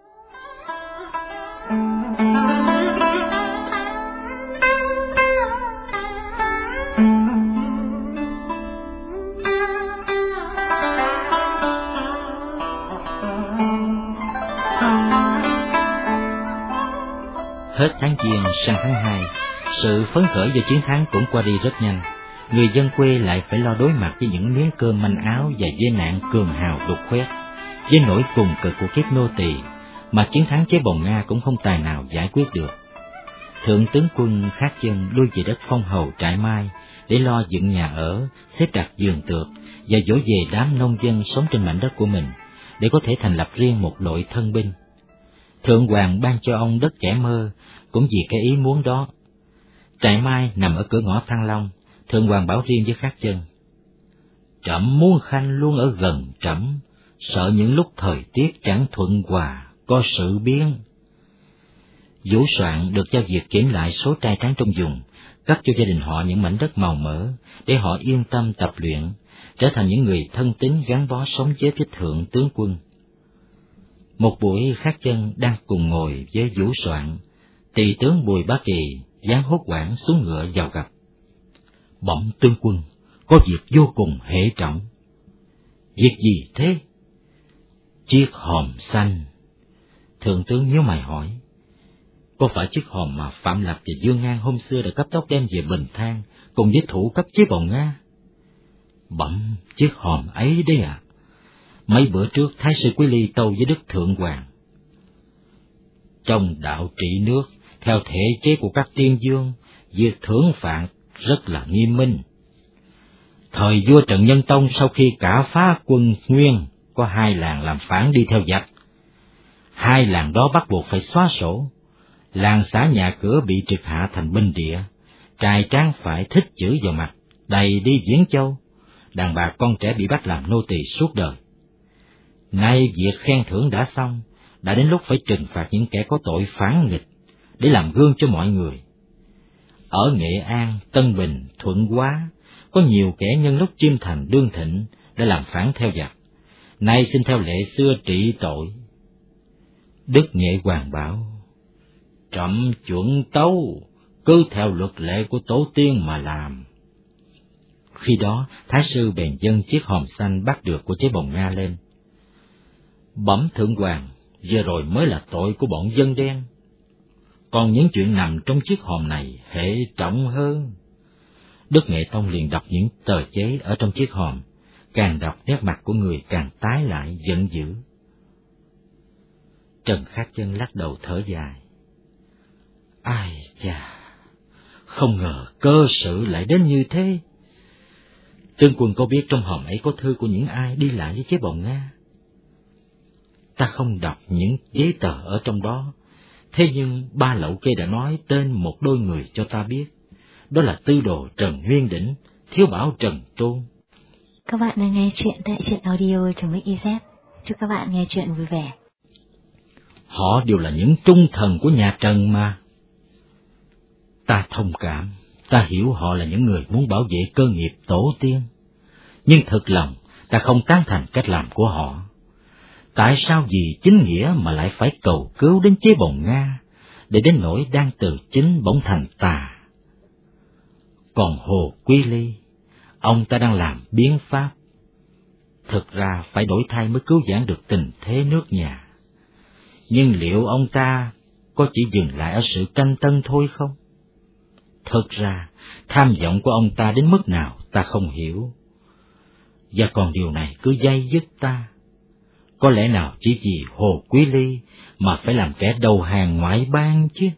Hết tháng Giêng sang tháng hai, sự phấn khởi do chiến thắng cũng qua đi rất nhanh. Người dân quê lại phải lo đối mặt với những miếng cơm manh áo và với nạn cường hào đục khoét, với nỗi cùng cực của kiếp nô tỳ mà chiến thắng chế Bồng Nga cũng không tài nào giải quyết được. Thượng tướng quân Khát Chân lui về đất phong hầu Trại Mai để lo dựng nhà ở, xếp đặt giường tược và dỗ về đám nông dân sống trên mảnh đất của mình để có thể thành lập riêng một đội thân binh. Thượng Hoàng ban cho ông đất Kẻ Mơ cũng vì cái ý muốn đó. Trại Mai nằm ở cửa ngõ Thăng Long. Thượng Hoàng bảo riêng với Khát Chân: Trẫm muốn khanh luôn ở gần trẫm, sợ những lúc thời tiết chẳng thuận hòa, có sự biến. Vũ Soạn được giao việc kiểm lại số trai tráng trong vùng, cấp cho gia đình họ những mảnh đất màu mỡ để họ yên tâm tập luyện, trở thành những người thân tín gắn bó sống chết với thượng tướng quân. Một buổi Khát Chân đang cùng ngồi với Vũ Soạn, tỳ tướng Bùi Bá Kỳ giáng hốt hoảng xuống ngựa vào gặp. Bẩm tướng quân, có việc vô cùng hệ trọng. Việc gì thế? Chiếc hòm xanh. Thượng tướng nhíu mày hỏi: Có phải chiếc hòm mà Phạm Lặc và Dương An hôm xưa đã cấp tốc đem về Bình Thang cùng với thủ cấp chế Bồng Nga? Bẩm, chiếc hòm ấy đấy à. Mấy bữa trước Thái sư Quý Ly tâu với Đức Thượng Hoàng: Trong đạo trị nước, theo thể chế của các tiên vương, việc thưởng phạt rất là nghiêm minh. Thời vua Trần Nhân Tông sau khi cả phá quân Nguyên, có hai làng làm phản đi theo giặc. Hai làng đó bắt buộc phải xóa sổ. Làng xã nhà cửa bị triệt hạ thành binh địa, trai tráng phải thích chữ vào mặt, đầy đi Diễn Châu. Đàn bà con trẻ bị bắt làm nô tỳ suốt đời. Nay việc khen thưởng đã xong, đã đến lúc phải trừng phạt những kẻ có tội phản nghịch, để làm gương cho mọi người. Ở Nghệ An, Tân Bình, Thuận Hóa, có nhiều kẻ nhân lúc Chiêm Thành đương thịnh đã làm phản theo giặc, nay xin theo lệ xưa trị tội. Đức Nghệ Hoàng bảo: Trẫm chuẩn tấu, cứ theo luật lệ của tổ tiên mà làm. Khi đó, Thái sư bèn dâng chiếc hòm xanh bắt được của chế Bồng Nga lên. Bẩm Thượng Hoàng, Vừa rồi mới là tội của bọn dân đen. Còn những chuyện nằm trong chiếc hòm này hệ trọng hơn. Đức Nghệ Tông liền đọc những tờ giấy ở trong chiếc hòm, càng đọc nét mặt của người càng tái lại giận dữ. Trần Khát Chân lắc đầu thở dài. Ai chà, không ngờ cơ sự lại đến như thế. Tướng quân có biết trong hòm ấy có thư của những ai đi lại với chế Bồng Nga? Ta không đọc những giấy tờ ở trong đó, thế nhưng ba Lậu Kê đã nói tên một đôi người cho ta biết. Đó là tư đồ Trần Nguyên Đỉnh, thiếu bảo Trần Tôn. Các bạn đang nghe chuyện tại truyện audio chấm ích zét. Chúc các bạn nghe chuyện vui vẻ. Họ đều là những trung thần của nhà Trần mà. Ta thông cảm, ta hiểu họ là những người muốn bảo vệ cơ nghiệp tổ tiên. Nhưng thực lòng, ta không tán thành cách làm của họ. Tại sao vì chính nghĩa mà lại phải cầu cứu đến chế Bồng Nga, để đến nỗi đang từ chính bỗng thành tà? Còn Hồ Quý Ly, ông ta đang làm biến pháp. Thực ra phải đổi thay mới cứu vãn được tình thế nước nhà. Nhưng liệu ông ta có chỉ dừng lại ở sự tranh tân thôi không? Thực ra, tham vọng của ông ta đến mức nào ta không hiểu. Và còn điều này cứ day dứt ta. Có lẽ nào chỉ vì Hồ Quý Ly mà phải làm kẻ đầu hàng ngoại bang chứ?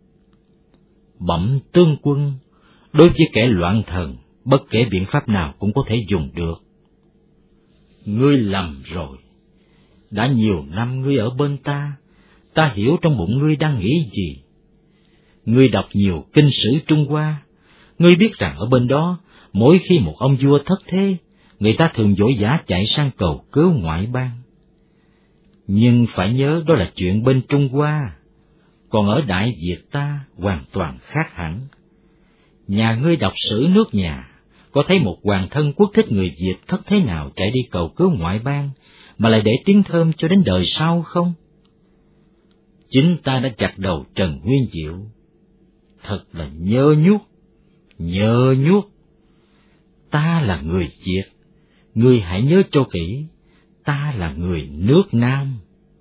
Bẩm tướng quân, đối với kẻ loạn thần, bất kể biện pháp nào cũng có thể dùng được. Ngươi lầm rồi. Đã nhiều năm ngươi ở bên ta, ta hiểu trong bụng ngươi đang nghĩ gì. Ngươi đọc nhiều kinh sử Trung Hoa, ngươi biết rằng ở bên đó, mỗi khi một ông vua thất thế, người ta thường vội vã chạy sang cầu cứu ngoại bang. Nhưng phải nhớ đó là chuyện bên Trung Hoa, còn ở Đại Việt ta hoàn toàn khác hẳn. Nhà ngươi đọc sử nước nhà, có thấy một hoàng thân quốc thích người Việt thất thế nào chạy đi cầu cứu ngoại bang, mà lại để tiếng thơm cho đến đời sau không? Chính ta đã chặt đầu Trần Nguyên Diệu. Thật là nhơ nhuốc, nhơ nhuốc. Ta là người Việt, ngươi hãy nhớ cho kỹ, ta là người nước Nam.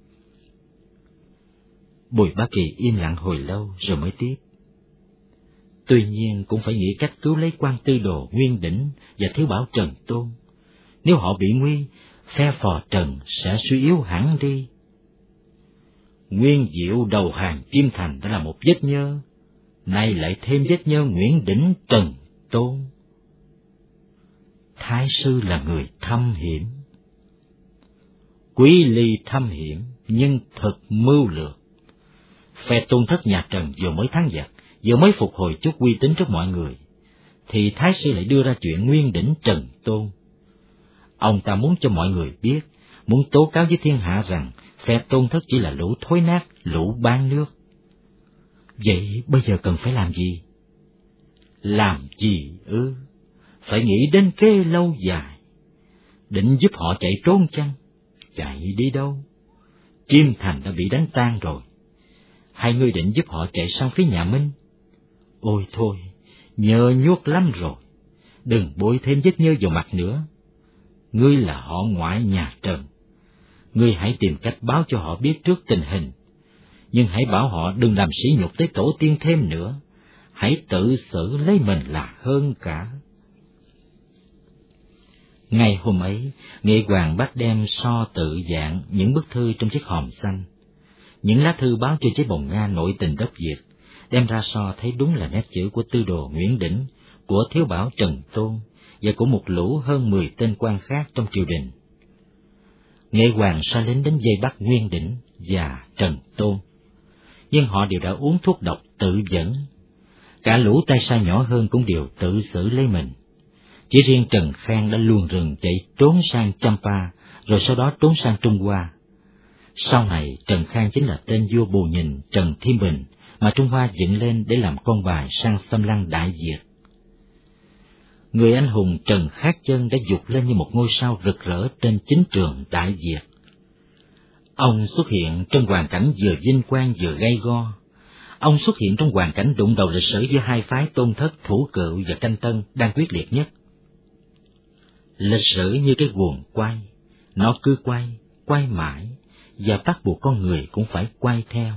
Bùi Bá Kỳ im lặng hồi lâu rồi mới tiếp. Tuy nhiên cũng phải nghĩ cách cứu lấy quan tư đồ Nguyên Đỉnh và thiếu bảo Trần Tôn. Nếu họ bị nguy, phe phò Trần sẽ suy yếu hẳn đi. Nguyên Diệu đầu hàng Kim Thành đã là một vết nhơ, nay lại thêm vết nhơ Nguyễn Đỉnh Trần Tôn. Thái sư là người thâm hiểm. Quý Ly thâm hiểm nhưng thật mưu lược. Phe Tôn thất nhà Trần vừa mới thắng giặc, vừa mới phục hồi chút uy tín trước mọi người, thì Thái sư lại đưa ra chuyện Nguyên Đỉnh Trần Tôn. Ông ta muốn cho mọi người biết, muốn tố cáo với thiên hạ rằng phe Tôn thất chỉ là lũ thối nát, lũ bán nước. Vậy bây giờ cần phải làm gì? Làm gì ư? Phải nghĩ đến kế lâu dài. Định giúp họ chạy trốn chăng? Chạy đi đâu? Kim Thành đã bị đánh tan rồi. Hay ngươi định giúp họ chạy sang phía nhà Minh? Ôi thôi, nhơ nhuốc lắm rồi. Đừng bôi thêm vết nhơ vào mặt nữa. Ngươi là họ ngoại nhà Trần. Ngươi hãy tìm cách báo cho họ biết trước tình hình. Nhưng hãy bảo họ đừng làm sỉ nhục tới tổ tiên thêm nữa. Hãy tự xử lấy mình là hơn cả. Ngày hôm ấy, Nghệ Hoàng bắt đem so tự dạng những bức thư trong chiếc hòm xanh. Những lá thư báo cho chế Bồng Nga nội tình đất Việt, đem ra so thấy đúng là nét chữ của tư đồ Nguyễn Đỉnh, của thiếu bảo Trần Tôn và của một lũ hơn mười tên quan khác trong triều đình. Nghệ Hoàng sai lính đến vây bắt Nguyên Đỉnh và Trần Tôn, nhưng họ đều đã uống thuốc độc tự dẫn. Cả lũ tay sai nhỏ hơn cũng đều tự xử lấy mình. Chỉ riêng Trần Khang đã luồn rừng chạy trốn sang Champa, rồi sau đó trốn sang Trung Hoa. Sau này, Trần Khang chính là tên vua bù nhìn Trần Thiên Bình mà Trung Hoa dựng lên để làm con bài sang xâm lăng Đại Việt. Người anh hùng Trần Khát Chân đã vụt lên như một ngôi sao rực rỡ trên chính trường Đại Việt. Ông xuất hiện trong hoàn cảnh vừa vinh quang vừa gay go. Ông xuất hiện trong hoàn cảnh đụng đầu lịch sử giữa hai phái Tôn thất, Thủ Cựu và Canh Tân đang quyết liệt nhất. Lịch sử như cái guồng quay, nó cứ quay, quay mãi, và bắt buộc con người cũng phải quay theo.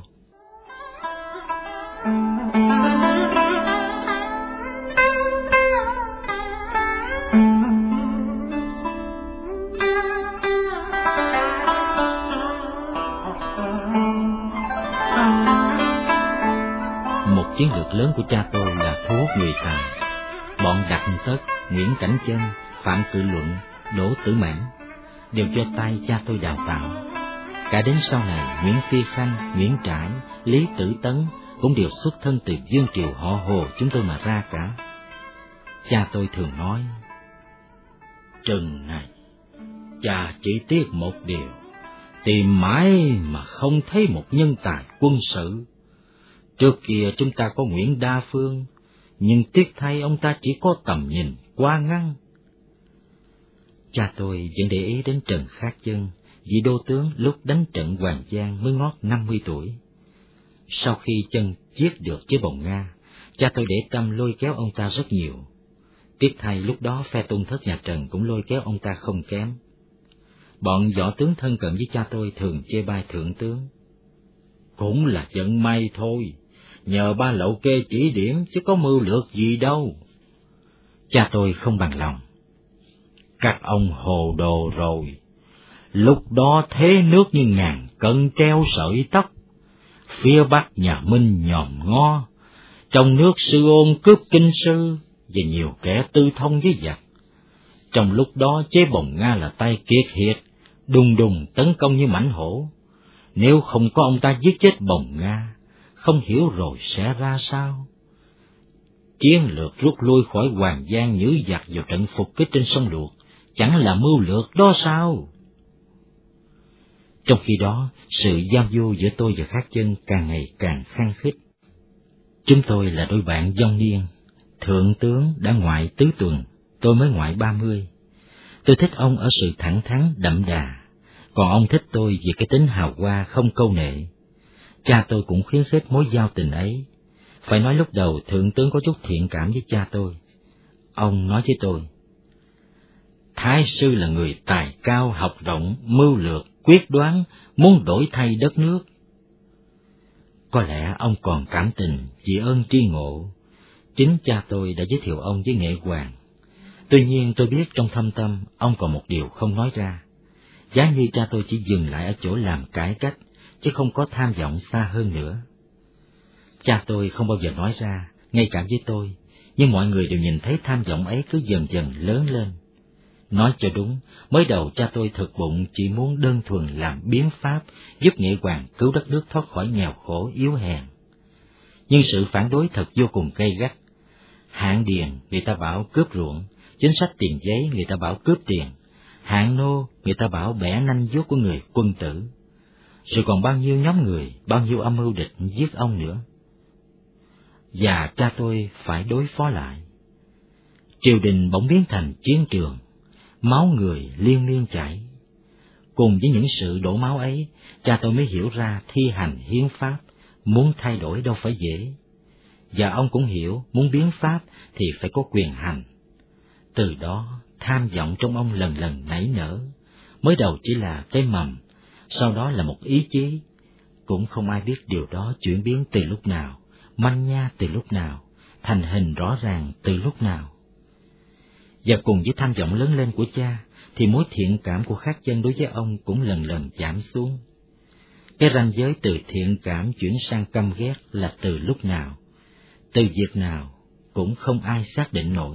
Một chiến lược lớn của cha tôi là thu hút người tài. Bọn Đặng Tất, Nguyễn Cảnh Chân, Phạm Cự Luận, Đỗ Tử Mãn đều do tay cha tôi đào tạo. Cả đến sau này, Nguyễn Phi Khanh, Nguyễn Trãi, Lý Tử Tấn cũng đều xuất thân từ vương triều họ Hồ chúng tôi mà ra cả. Cha tôi thường nói, Trừng này, cha chỉ tiếc một điều, tìm mãi mà không thấy một nhân tài quân sự. Trước kia chúng ta có Nguyễn Đa Phương, nhưng tiếc thay ông ta chỉ có tầm nhìn quá ngắn. Cha tôi vẫn để ý đến Trần Khát Chân, vị đô tướng lúc đánh trận Hoàng Giang mới ngót năm mươi tuổi. Sau khi Chân giết được chế Bồng Nga, cha tôi để tâm lôi kéo ông ta rất nhiều. Tiếc thay lúc đó phe tôn thất nhà Trần cũng lôi kéo ông ta không kém. Bọn võ tướng thân cận với cha tôi thường chê bai thượng tướng. Cũng là vận may thôi, nhờ ba Lậu Kê chỉ điểm chứ có mưu lược gì đâu. Cha tôi không bằng lòng. Các ông hồ đồ rồi, lúc đó thế nước như ngàn cân treo sợi tóc. Phía bắc nhà Minh nhòm ngó, trong nước Sư Ôn cướp kinh sư, và nhiều kẻ tư thông với giặc. Trong lúc đó chế Bồng Nga là tay kiệt hiệt, đùng đùng tấn công như mãnh hổ. Nếu không có ông ta giết chết Bồng Nga, không hiểu rồi sẽ ra sao. Chiến lược rút lui khỏi Hoàng Giang nhử giặc vào trận phục kích trên sông Luộc, chẳng là mưu lược đó sao? Trong khi đó, sự giao du giữa tôi và Khát Chân càng ngày càng khăng khít. Chúng tôi là đôi bạn vong niên. Thượng tướng đã ngoại tứ tuần, tôi mới ngoại ba mươi. Tôi thích ông ở sự thẳng thắn đậm đà, còn ông thích tôi vì cái tính hào hoa không câu nệ. Cha tôi cũng khuyến khích mối giao tình ấy. Phải nói lúc đầu thượng tướng có chút thiện cảm với cha tôi. Ông nói với tôi, Thái sư là người tài cao học rộng, mưu lược, quyết đoán, muốn đổi thay đất nước. Có lẽ ông còn cảm tình vì ơn tri ngộ. Chính cha tôi đã giới thiệu ông với Nghệ Hoàng. Tuy nhiên tôi biết trong thâm tâm ông còn một điều không nói ra. Giá như cha tôi chỉ dừng lại ở chỗ làm cải cách, chứ không có tham vọng xa hơn nữa. Cha tôi không bao giờ nói ra, ngay cả với tôi, nhưng mọi người đều nhìn thấy tham vọng ấy cứ dần dần lớn lên. Nói cho đúng, mới đầu cha tôi thực bụng chỉ muốn đơn thuần làm biến pháp, giúp Nghệ Hoàng cứu đất nước thoát khỏi nghèo khổ yếu hèn. Nhưng sự phản đối thật vô cùng gay gắt. Hạng điền người ta bảo cướp ruộng, chính sách tiền giấy người ta bảo cướp tiền, hạng nô người ta bảo bẻ nanh vuốt của người quân tử. Rồi còn bao nhiêu nhóm người, bao nhiêu âm mưu địch giết ông nữa. Và cha tôi phải đối phó lại. Triều đình bỗng biến thành chiến trường, máu người liên miên chảy. Cùng với những sự đổ máu ấy, cha tôi mới hiểu ra thi hành hiến pháp, muốn thay đổi đâu phải dễ. Và ông cũng hiểu muốn biến pháp thì phải có quyền hành. Từ đó, tham vọng trong ông lần lần nảy nở. Mới đầu chỉ là cái mầm, sau đó là một ý chí. Cũng không ai biết điều đó chuyển biến từ lúc nào, manh nha từ lúc nào, thành hình rõ ràng từ lúc nào. Và cùng với tham vọng lớn lên của cha, thì mối thiện cảm của Khát Chân đối với ông cũng lần lần giảm xuống. Cái ranh giới từ thiện cảm chuyển sang căm ghét là từ lúc nào, từ việc nào, cũng không ai xác định nổi.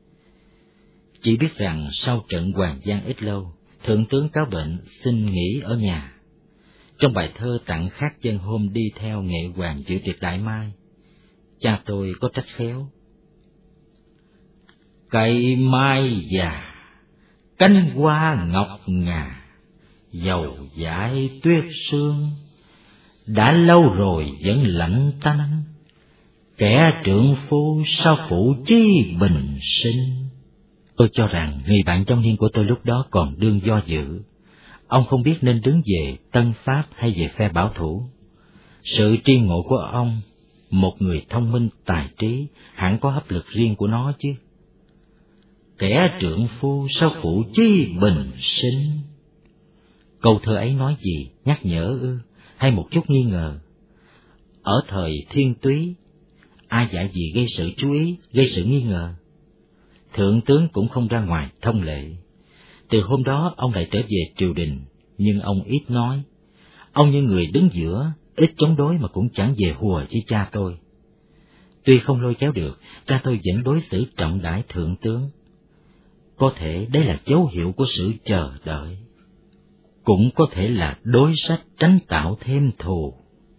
Chỉ biết rằng sau trận Hoàng Giang ít lâu, thượng tướng cáo bệnh xin nghỉ ở nhà. Trong bài thơ tặng Khát Chân hôm đi theo Nghệ Hoàng dự tiệc đại mai, cha tôi có trách khéo: cây mai già, cánh hoa ngọc ngà, dầu dãi tuyết sương, đã lâu rồi vẫn lạnh tanh, kẻ trượng phu sao phụ chi bình sinh. Tôi cho rằng người bạn trong niên của tôi lúc đó còn đương do dự. Ông không biết nên đứng về Tân Pháp hay về phe bảo thủ. Sự tri ngộ của ông, một người thông minh tài trí, hẳn có hấp lực riêng của nó chứ. Kẻ trượng phu sao phụ chi bình sinh. Câu thơ ấy nói gì, nhắc nhở ư, hay một chút nghi ngờ? Ở thời Thiên Túy, ai dạy gì gây sự chú ý, gây sự nghi ngờ? Thượng tướng cũng không ra ngoài thông lệ. Từ hôm đó ông lại trở về triều đình, nhưng ông ít nói. Ông như người đứng giữa, ít chống đối mà cũng chẳng về hùa với cha tôi. Tuy không lôi kéo được, cha tôi vẫn đối xử trọng đãi thượng tướng. Có thể đây là dấu hiệu của sự chờ đợi, cũng có thể là đối sách tránh tạo thêm thù.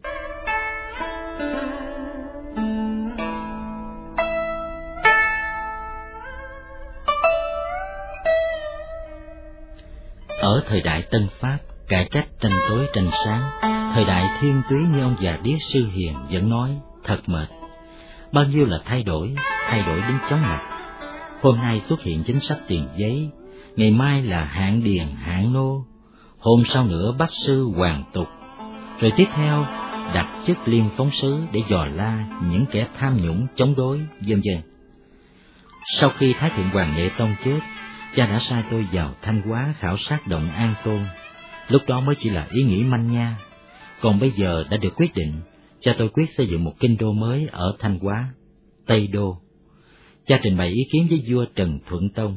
Ở thời đại Tân Pháp, cải cách tranh tối tranh sáng, thời đại Thiên Túy như ông già điếc Sư Hiền vẫn nói, thật mệt. Bao nhiêu là thay đổi, thay đổi đến chóng mặt. Hôm nay xuất hiện chính sách tiền giấy, ngày mai là hạng điền hạng nô, hôm sau nữa bác sư hoàng tục, rồi tiếp theo đặt chức liên phóng sứ để dò la những kẻ tham nhũng chống đối, vân vân. Sau khi Thái Thượng Hoàng Nghệ Tông chết, cha đã sai tôi vào Thanh Hóa khảo sát động An Tôn. Lúc đó mới chỉ là ý nghĩ manh nha, còn bây giờ đã được quyết định. Cha tôi quyết xây dựng một kinh đô mới ở Thanh Hóa, Tây Đô. Cha trình bày ý kiến với vua Trần Thuận Tông.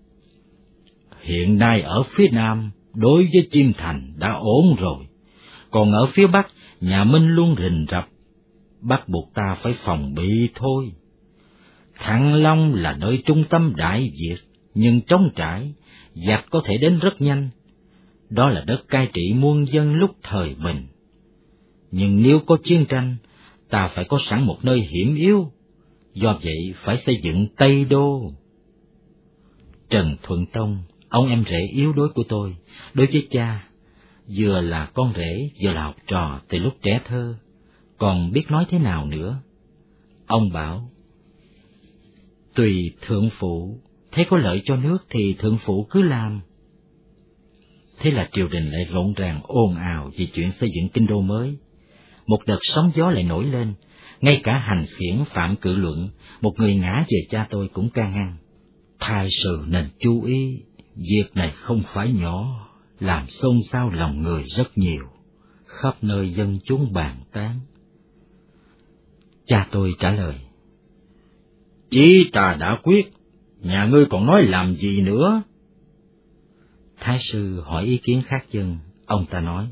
Hiện nay ở phía Nam, đối với Chiêm Thành đã ổn rồi, còn ở phía Bắc, nhà Minh luôn rình rập, bắt buộc ta phải phòng bị thôi. Thăng Long là nơi trung tâm Đại Việt, nhưng trống trải, giặc có thể đến rất nhanh. Đó là đất cai trị muôn dân lúc thời bình. Nhưng nếu có chiến tranh, ta phải có sẵn một nơi hiểm yếu, do vậy phải xây dựng Tây Đô. Trần Thuận Tông, ông em rể yếu đuối của tôi, đối với cha, vừa là con rể, vừa là học trò từ lúc trẻ thơ, còn biết nói thế nào nữa. Ông bảo, tùy thượng phụ, thấy có lợi cho nước thì thượng phụ cứ làm. Thế là triều đình lại rộn ràng ồn ào vì chuyện xây dựng kinh đô mới. Một đợt sóng gió lại nổi lên, ngay cả Hành Khiển Phạm Cự Luận, một người ngã về cha tôi cũng can ngăn. Thái sư nên chú ý, việc này không phải nhỏ, làm xôn xao lòng người rất nhiều, khắp nơi dân chúng bàn tán. Cha tôi trả lời, chí ta đã quyết, nhà ngươi còn nói làm gì nữa? Thái sư hỏi ý kiến khác dân, ông ta nói,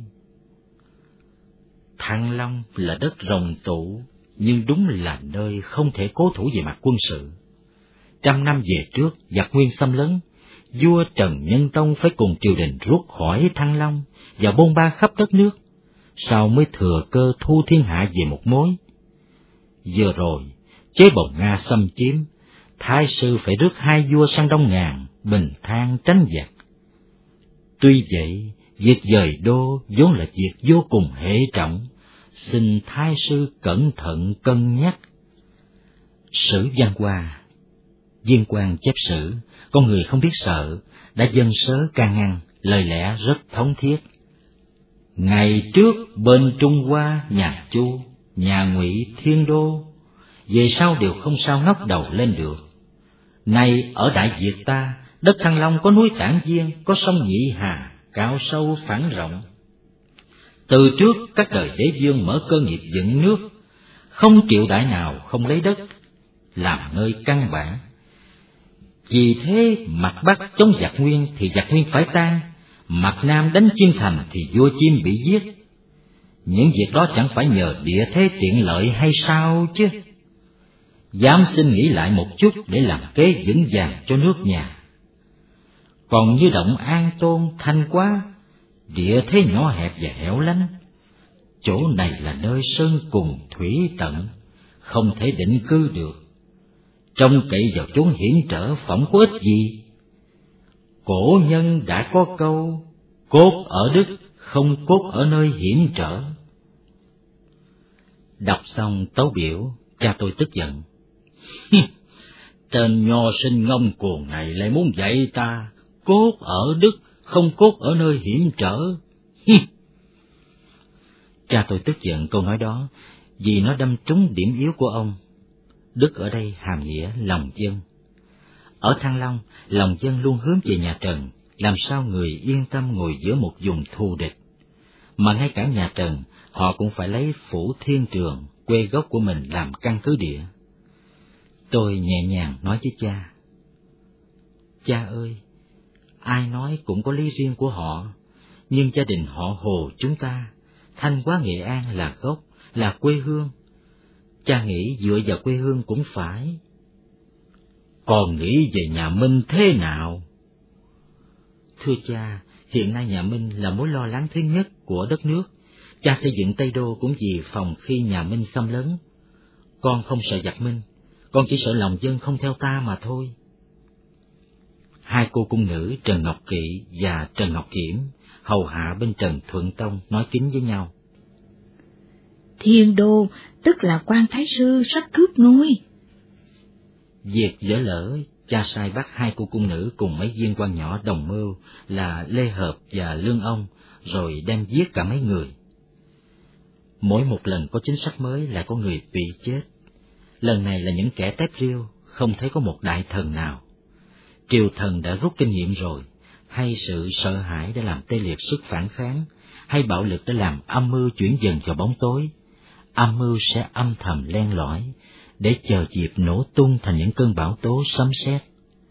Thăng Long là đất rồng tụ, nhưng đúng là nơi không thể cố thủ về mặt quân sự. Trăm năm về trước, giặc Nguyên xâm lấn, vua Trần Nhân Tông phải cùng triều đình rút khỏi Thăng Long và bôn ba khắp đất nước, sau mới thừa cơ thu thiên hạ về một mối. Vừa rồi, chế bồng Nga xâm chiếm, Thái sư phải rước hai vua sang Đông Ngàn, bình than tránh giặc. Tuy vậy, việc dời đô vốn là việc vô cùng hệ trọng, xin Thái sư cẩn thận cân nhắc. Sử Văn Hoa, viên quan chép sử, con người không biết sợ, đã dâng sớ can ngăn, lời lẽ rất thống thiết. Ngày trước bên Trung Hoa nhà Chu, nhà Ngụy Thiên Đô, về sau đều không sao ngóc đầu lên được. Nay ở Đại Việt ta, đất Thăng Long có núi Tản Viên, có sông Nhị Hà, cao sâu phẳng rộng. Từ trước các đời đế vương mở cơ nghiệp dựng nước, không triệu đại nào không lấy đất làm nơi căn bản. Vì thế mặt Bắc chống giặc Nguyên thì giặc Nguyên phải tan, mặt Nam đánh Chiêm Thành thì vua Chiêm bị giết. Những việc đó chẳng phải nhờ địa thế tiện lợi hay sao chứ? Dám xin nghĩ lại một chút để làm kế vững vàng cho nước nhà. Còn như động An Tôn, Thanh Hóa, địa thế nhỏ hẹp và hẻo lánh, chỗ này là nơi sơn cùng thủy tận, không thể định cư được. Trông cậy vào chốn hiểm trở phỏng có ích gì? Cổ nhân đã có câu, cốt ở đức, không cốt ở nơi hiểm trở. Đọc xong tấu biểu, cha tôi tức giận. Tên nho sinh ngông cuồng này lại muốn dạy ta, cốt ở đức, không cốt ở nơi hiểm trở. Cha tôi tức giận câu nói đó, vì nó đâm trúng điểm yếu của ông. Đức ở đây hàm nghĩa lòng dân. Ở Thăng Long, lòng dân luôn hướng về nhà Trần, làm sao người yên tâm ngồi giữa một vùng thù địch, mà ngay cả nhà Trần họ cũng phải lấy Phủ Thiên Trường, quê gốc của mình làm căn cứ địa. Tôi nhẹ nhàng nói với cha: Cha ơi, ai nói cũng có lý riêng của họ, nhưng gia đình họ Hồ chúng ta, Thanh Hóa Nghệ An là gốc, là quê hương. Cha nghĩ dựa vào quê hương cũng phải. Còn nghĩ về nhà Minh thế nào? Thưa cha, hiện nay nhà Minh là mối lo lắng thứ nhất của đất nước. Cha xây dựng Tây Đô cũng vì phòng khi nhà Minh xâm lấn. Con không sợ giặc Minh, con chỉ sợ lòng dân không theo ta mà thôi. Hai cô cung nữ Trần Ngọc Kỵ và Trần Ngọc Kiểm hầu hạ bên Trần Thuận Tông nói kín với nhau: Thiên Đô tức là Quan Thái Sư sắp cướp ngôi. Việc dở lỡ, cha sai bắt hai cô cung nữ cùng mấy viên quan nhỏ đồng mưu là Lê Hợp và Lương Ông, rồi đem giết cả mấy người. Mỗi một lần có chính sách mới lại có người bị chết. Lần này là những kẻ tép riêu, không thấy có một đại thần nào. Triều thần đã rút kinh nghiệm rồi, hay sự sợ hãi đã làm tê liệt sức phản kháng, hay bạo lực đã làm âm mưu chuyển dần vào bóng tối. Âm mưu sẽ âm thầm len lỏi, để chờ dịp nổ tung thành những cơn bão tố sấm sét.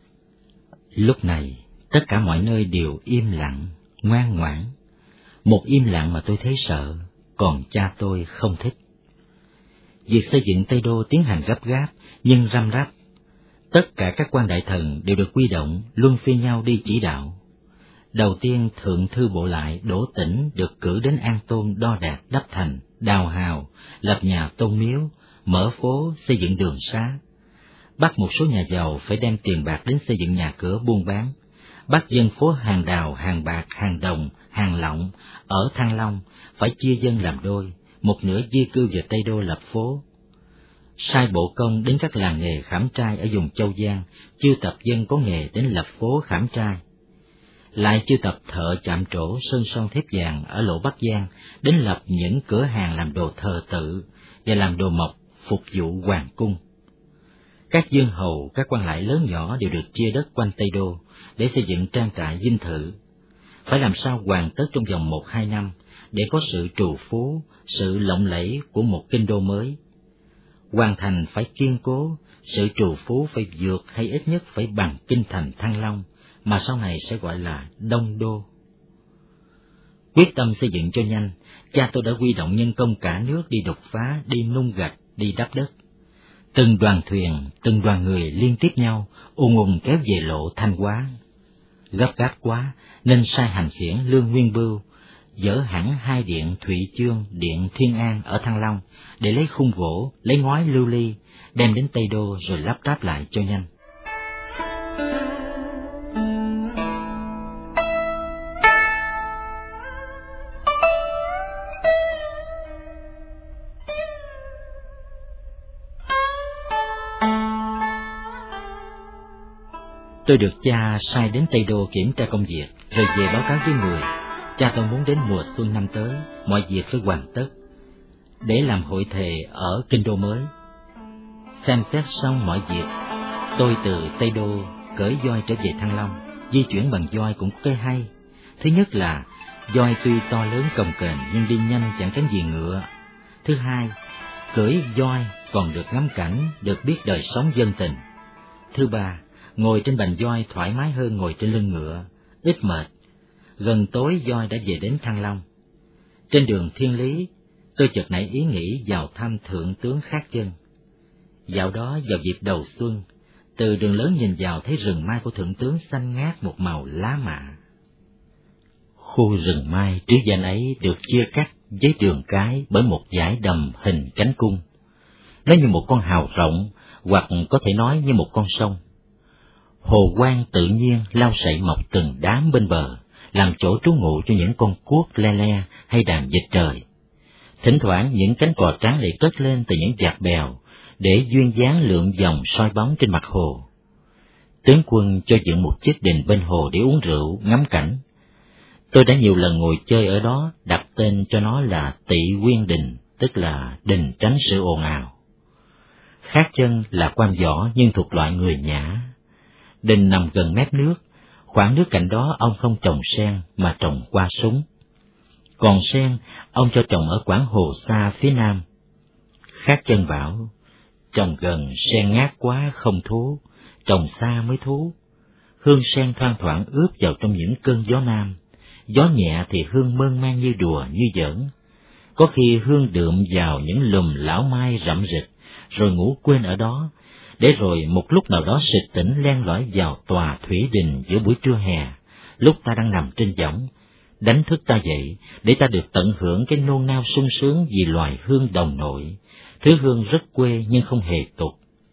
Lúc này, tất cả mọi nơi đều im lặng, ngoan ngoãn. Một im lặng mà tôi thấy sợ, còn cha tôi không thích. Việc xây dựng Tây Đô tiến hành gấp gáp, nhưng răm rắp. Tất cả các quan đại thần đều được quy động, luân phiên nhau đi chỉ đạo. Đầu tiên, Thượng Thư Bộ Lại Đỗ Tĩnh được cử đến An Tôn đo đạc đắp thành, đào hào, lập nhà tôn miếu, mở phố, xây dựng đường xá. Bắt một số nhà giàu phải đem tiền bạc đến xây dựng nhà cửa buôn bán. Bắt dân phố hàng đào, hàng bạc, hàng đồng, hàng lọng ở Thăng Long phải chia dân làm đôi, một nửa di cư về Tây Đô lập phố. Sai bộ công đến các làng nghề khảm trai ở vùng Châu Giang, chiêu tập dân có nghề đến lập phố khảm trai. Lại chiêu tập thợ chạm trổ sơn son thép vàng ở Lộ Bắc Giang đến lập những cửa hàng làm đồ thờ tự và làm đồ mộc phục vụ hoàng cung. Các dương hầu, các quan lại lớn nhỏ đều được chia đất quanh Tây Đô để xây dựng trang trại dinh thự. Phải làm sao hoàn tất trong vòng một hai năm để có sự trù phú, sự lộng lẫy của một kinh đô mới. Hoàn thành phải kiên cố, sự trù phú phải vượt hay ít nhất phải bằng kinh thành Thăng Long, mà sau này sẽ gọi là Đông Đô. Quyết tâm xây dựng cho nhanh, cha tôi đã huy động nhân công cả nước đi đục phá, đi nung gạch, đi đắp đất. Từng đoàn thuyền, từng đoàn người liên tiếp nhau, ùn ùn kéo về lộ Thanh Hóa. Gấp gáp quá, nên sai hành khiển Lương Nguyên Bưu dỡ hẳn hai điện Thụy Chương, điện Thiên An ở Thăng Long để lấy khung gỗ, lấy ngói lưu ly, đem đến Tây Đô rồi lắp ráp lại cho nhanh. Tôi được cha sai đến Tây Đô kiểm tra công việc, rồi về báo cáo với người. Cha tôi muốn đến mùa xuân năm tới, mọi việc phải hoàn tất, để làm hội thề ở kinh đô mới. Xem xét xong mọi việc, tôi từ Tây Đô cởi voi trở về Thăng Long. Di chuyển bằng voi cũng có cái hay. Thứ nhất là, voi tuy to lớn cồng kềnh nhưng đi nhanh chẳng kém gì ngựa. Thứ hai, cưỡi voi còn được ngắm cảnh, được biết đời sống dân tình. Thứ ba, ngồi trên bành voi thoải mái hơn ngồi trên lưng ngựa, ít mệt. Gần tối voi đã về đến Thăng Long. Trên đường Thiên Lý, tôi chợt nảy ý nghĩ vào thăm Thượng tướng Khát Chân. Dạo đó vào dịp đầu xuân, từ đường lớn nhìn vào thấy rừng mai của Thượng tướng xanh ngát một màu lá mạ. Khu rừng mai trước danh ấy được chia cắt với đường cái bởi một dải đầm hình cánh cung. Nó như một con hào rộng, hoặc có thể nói như một con sông. Hồ quang tự nhiên lao sậy mọc từng đám bên bờ, làm chỗ trú ngụ cho những con cuốc le le hay đàn vịt trời. Thỉnh thoảng những cánh cò trắng lại cất lên từ những vạt bèo, để duyên dáng lượn vòng soi bóng trên mặt hồ. Tướng quân cho dựng một chiếc đình bên hồ để uống rượu, ngắm cảnh. Tôi đã nhiều lần ngồi chơi ở đó, đặt tên cho nó là Tị Quyên Đình, tức là đình tránh sự ồn ào. Khát Chân là quan võ nhưng thuộc loại người nhã. Đình nằm gần mép nước, Khoảng nước cạnh đó ông không trồng sen mà trồng hoa súng. Còn sen, ông cho trồng ở quãng hồ xa phía nam. Khác chân bảo, trồng gần sen ngát quá không thú, trồng xa mới thú. Hương sen thoang thoảng ướp vào trong những cơn gió nam, gió nhẹ thì hương mơn man như đùa như giỡn. Có khi hương đượm vào những lùm lão mai rậm rịch, rồi ngủ quên ở đó, để rồi một lúc nào đó sực tỉnh len lỏi vào tòa thủy đình giữa buổi trưa hè, lúc ta đang nằm trên võng, đánh thức ta dậy để ta được tận hưởng cái nôn nao sung sướng vì loài hương đồng nội, thứ hương rất quê nhưng không hề tục.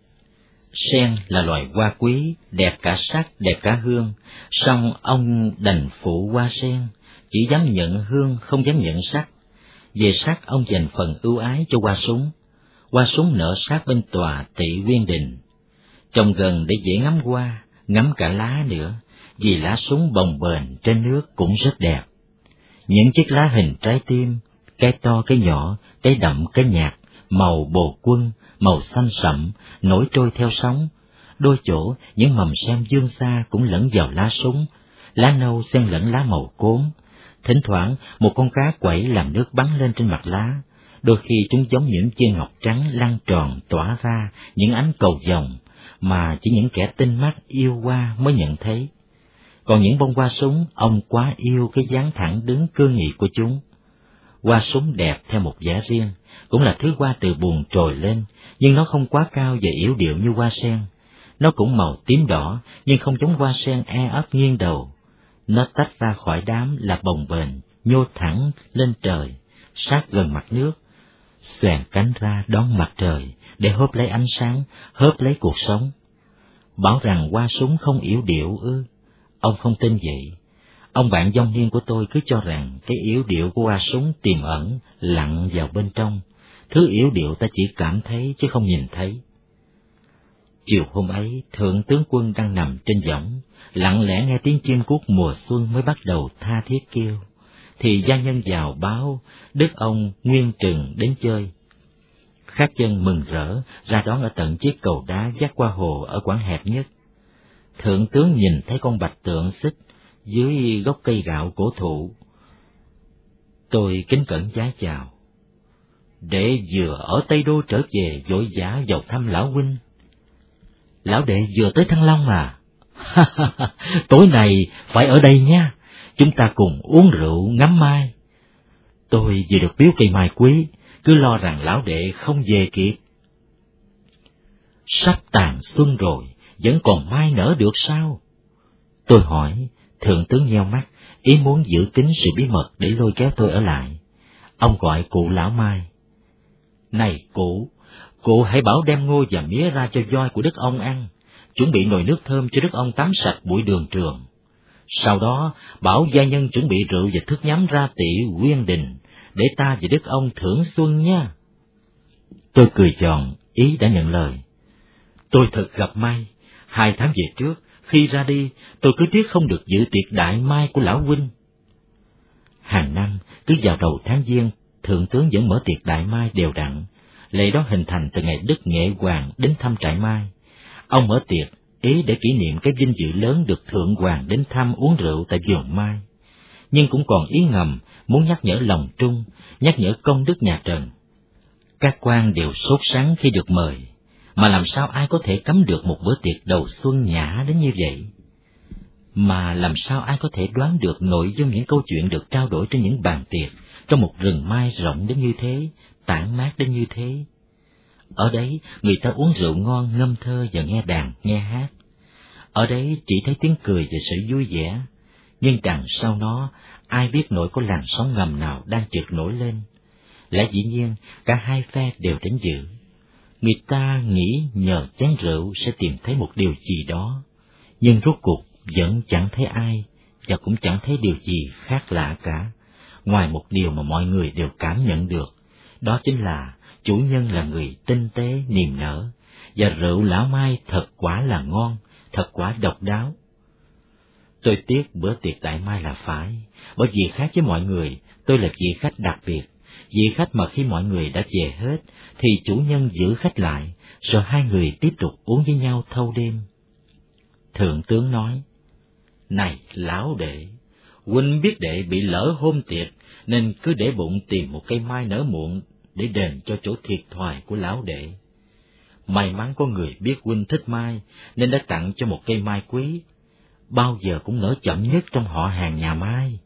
Sen là loài hoa quý, đẹp cả sắc, đẹp cả hương, song ông đành phụ hoa sen, chỉ dám nhận hương không dám nhận sắc. Về sắc ông dành phần ưu ái cho hoa súng. Hoa súng nở sát bên tòa Tỵ Uyên Đình, trồng gần để dễ ngắm hoa, ngắm cả lá nữa, vì lá súng bồng bềnh trên nước cũng rất đẹp. Những chiếc lá hình trái tim, cái to cái nhỏ, cái đậm cái nhạt, màu bồ quân, màu xanh sậm, nổi trôi theo sóng. Đôi chỗ những mầm sen dương xa cũng lẫn vào lá súng, lá nâu xen lẫn lá màu cốm. Thỉnh thoảng một con cá quẩy làm nước bắn lên trên mặt lá, đôi khi chúng giống những viên ngọc trắng lăn tròn tỏa ra những ánh cầu vồng mà chỉ những kẻ tinh mắt yêu hoa mới nhận thấy. Còn những bông hoa súng, ông quá yêu cái dáng thẳng đứng cương nghị của chúng. Hoa súng đẹp theo một vẻ riêng, cũng là thứ hoa từ buồn trồi lên, nhưng nó không quá cao và yểu điệu như hoa sen. Nó cũng màu tím đỏ, nhưng không giống hoa sen e ấp nghiêng đầu. Nó tách ra khỏi đám là bồng bềnh, nhô thẳng lên trời, sát gần mặt nước, xoèn cánh ra đón mặt trời để hớp lấy ánh sáng, hớp lấy cuộc sống. Bảo rằng hoa súng không yểu điệu ư? Ông không tin vậy. Ông bạn vong niên của tôi cứ cho rằng cái yểu điệu của hoa súng tiềm ẩn lặn vào bên trong, thứ yểu điệu ta chỉ cảm thấy chứ không nhìn thấy. Chiều hôm ấy, thượng tướng quân đang nằm trên võng, lặng lẽ nghe tiếng chim cút mùa xuân mới bắt đầu tha thiết kêu, thì gia nhân vào báo đức ông Nguyên Trừng đến chơi. Khác chân mừng rỡ ra đón ở tận chiếc cầu đá dắt qua hồ ở quãng hẹp nhất. Thượng tướng nhìn thấy con bạch tượng xích dưới gốc cây gạo cổ thụ. Tôi kính cẩn vái chào. Đệ vừa ở Tây Đô trở về vội vã vào thăm lão huynh. Lão đệ vừa tới Thăng Long à? Tối nay phải ở đây nha, chúng ta cùng uống rượu ngắm mai. Tôi vừa được biếu cây mai quý, cứ lo rằng lão đệ không về kịp. Sắp tàn xuân rồi, vẫn còn mai nở được sao? Tôi hỏi. Thượng tướng nheo mắt, ý muốn giữ kín sự bí mật để lôi kéo tôi ở lại. Ông gọi cụ lão Mai. Này cụ, cụ hãy bảo đem ngô và mía ra cho voi của đức ông ăn, chuẩn bị nồi nước thơm cho đức ông tắm sạch bụi đường trường. Sau đó bảo gia nhân chuẩn bị rượu và thức nhắm ra Tỵ Uyên Đình, để ta và đức ông thưởng xuân nha. Tôi cười giòn, ý đã nhận lời. Tôi thật gặp may, hai tháng về trước, khi ra đi, tôi cứ tiếc không được dự tiệc đại mai của lão huynh. Hàng năm, cứ vào đầu tháng Giêng, thượng tướng vẫn mở tiệc đại mai đều đặn. Lễ đó hình thành từ ngày Đức Nghệ Hoàng đến thăm trại mai. Ông mở tiệc, ý để kỷ niệm cái vinh dự lớn được thượng hoàng đến thăm uống rượu tại vườn mai. Nhưng cũng còn ý ngầm, muốn nhắc nhở lòng trung, nhắc nhở công đức nhà Trần. Các quan đều sốt sắng khi được mời, mà làm sao ai có thể cấm được một bữa tiệc đầu xuân nhã đến như vậy? Mà làm sao ai có thể đoán được nội dung những câu chuyện được trao đổi trên những bàn tiệc, trong một rừng mai rộng đến như thế, tản mát đến như thế? Ở đấy, người ta uống rượu ngon, ngâm thơ và nghe đàn, nghe hát. Ở đấy chỉ thấy tiếng cười và sự vui vẻ, nhưng đằng sau nó, ai biết nổi có làn sóng ngầm nào đang chợt nổi lên. Lẽ dĩ nhiên, cả hai phe đều đến dự. Người ta nghĩ nhờ chén rượu sẽ tìm thấy một điều gì đó, nhưng rốt cuộc vẫn chẳng thấy ai, và cũng chẳng thấy điều gì khác lạ cả, ngoài một điều mà mọi người đều cảm nhận được, đó chính là chủ nhân là người tinh tế niềm nở, và rượu lão Mai thật quả là ngon, thật quả độc đáo. Tôi tiếc bữa tiệc đại mai là phải, bởi vì khác với mọi người, tôi là vị khách đặc biệt, vị khách mà khi mọi người đã về hết, thì chủ nhân giữ khách lại, rồi hai người tiếp tục uống với nhau thâu đêm. Thượng tướng nói, Này lão đệ, huynh biết đệ bị lỡ hôm tiệc, nên cứ để bụng tìm một cây mai nở muộn để đền cho chỗ thiệt thòi của lão đệ. May mắn có người biết huynh thích mai, nên đã tặng cho một cây mai quý, bao giờ cũng nở chậm nhất trong họ hàng nhà Mai.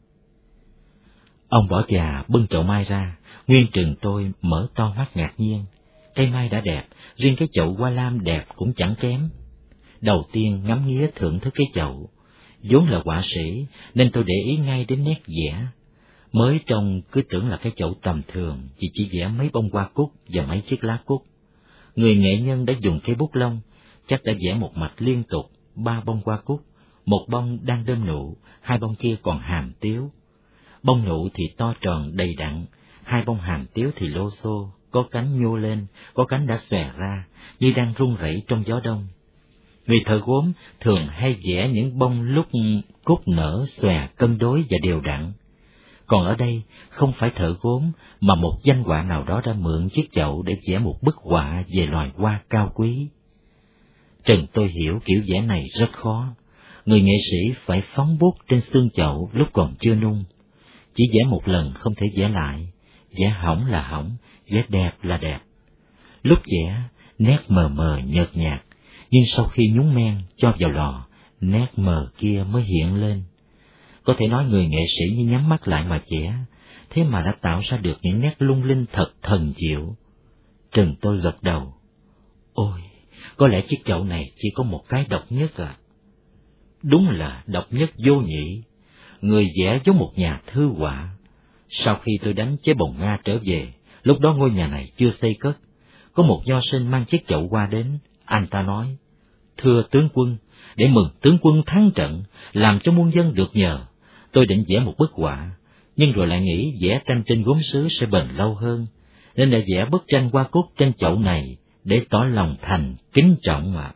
Ông bỏ già bưng chậu mai ra, Nguyên Trừng tôi mở to mắt ngạc nhiên. Cây mai đã đẹp, riêng cái chậu hoa lam đẹp cũng chẳng kém. Đầu tiên ngắm nghía thưởng thức cái chậu, vốn là họa sĩ nên tôi để ý ngay đến nét vẽ. Mới trông cứ tưởng là cái chậu tầm thường, chỉ chỉ vẽ mấy bông hoa cúc và mấy chiếc lá cúc. Người nghệ nhân đã dùng cây bút lông, chắc đã vẽ một mạch liên tục ba bông hoa cúc, một bông đang đơm nụ, hai bông kia còn hàm tiếu. Bông nụ thì to tròn đầy đặn, hai bông hàm tiếu thì lô xô, có cánh nhô lên, có cánh đã xòe ra, như đang rung rẩy trong gió đông. Người thợ gốm thường hay vẽ những bông lúc cúc nở xòe cân đối và đều đặn. Còn ở đây không phải thợ gốm, mà một danh họa nào đó đã mượn chiếc chậu để vẽ một bức họa về loài hoa cao quý. Trần tôi hiểu kiểu vẽ này rất khó. Người nghệ sĩ phải phóng bút trên xương chậu lúc còn chưa nung. Chỉ vẽ một lần không thể vẽ lại, vẽ hỏng là hỏng, vẽ đẹp là đẹp. Lúc vẽ, nét mờ mờ nhợt nhạt, nhưng sau khi nhúng men cho vào lò, nét mờ kia mới hiện lên. Có thể nói người nghệ sĩ như nhắm mắt lại mà vẽ, thế mà đã tạo ra được những nét lung linh thật thần diệu. Trần tôi gật đầu. Ôi, có lẽ chiếc chậu này chỉ có một cái độc nhất à? Đúng là độc nhất vô nhị. Người vẽ giống một nhà thư họa. Sau khi tôi đánh chế bồng Nga trở về, lúc đó ngôi nhà này chưa xây cất, có một nho sinh mang chiếc chậu hoa đến. Anh ta nói: thưa tướng quân, để mừng tướng quân thắng trận, làm cho muôn dân được nhờ, tôi định vẽ một bức họa, nhưng rồi lại nghĩ vẽ tranh trên gốm sứ sẽ bền lâu hơn, nên đã vẽ bức tranh hoa cúc trên chậu này để tỏ lòng thành kính trọng ạ. À.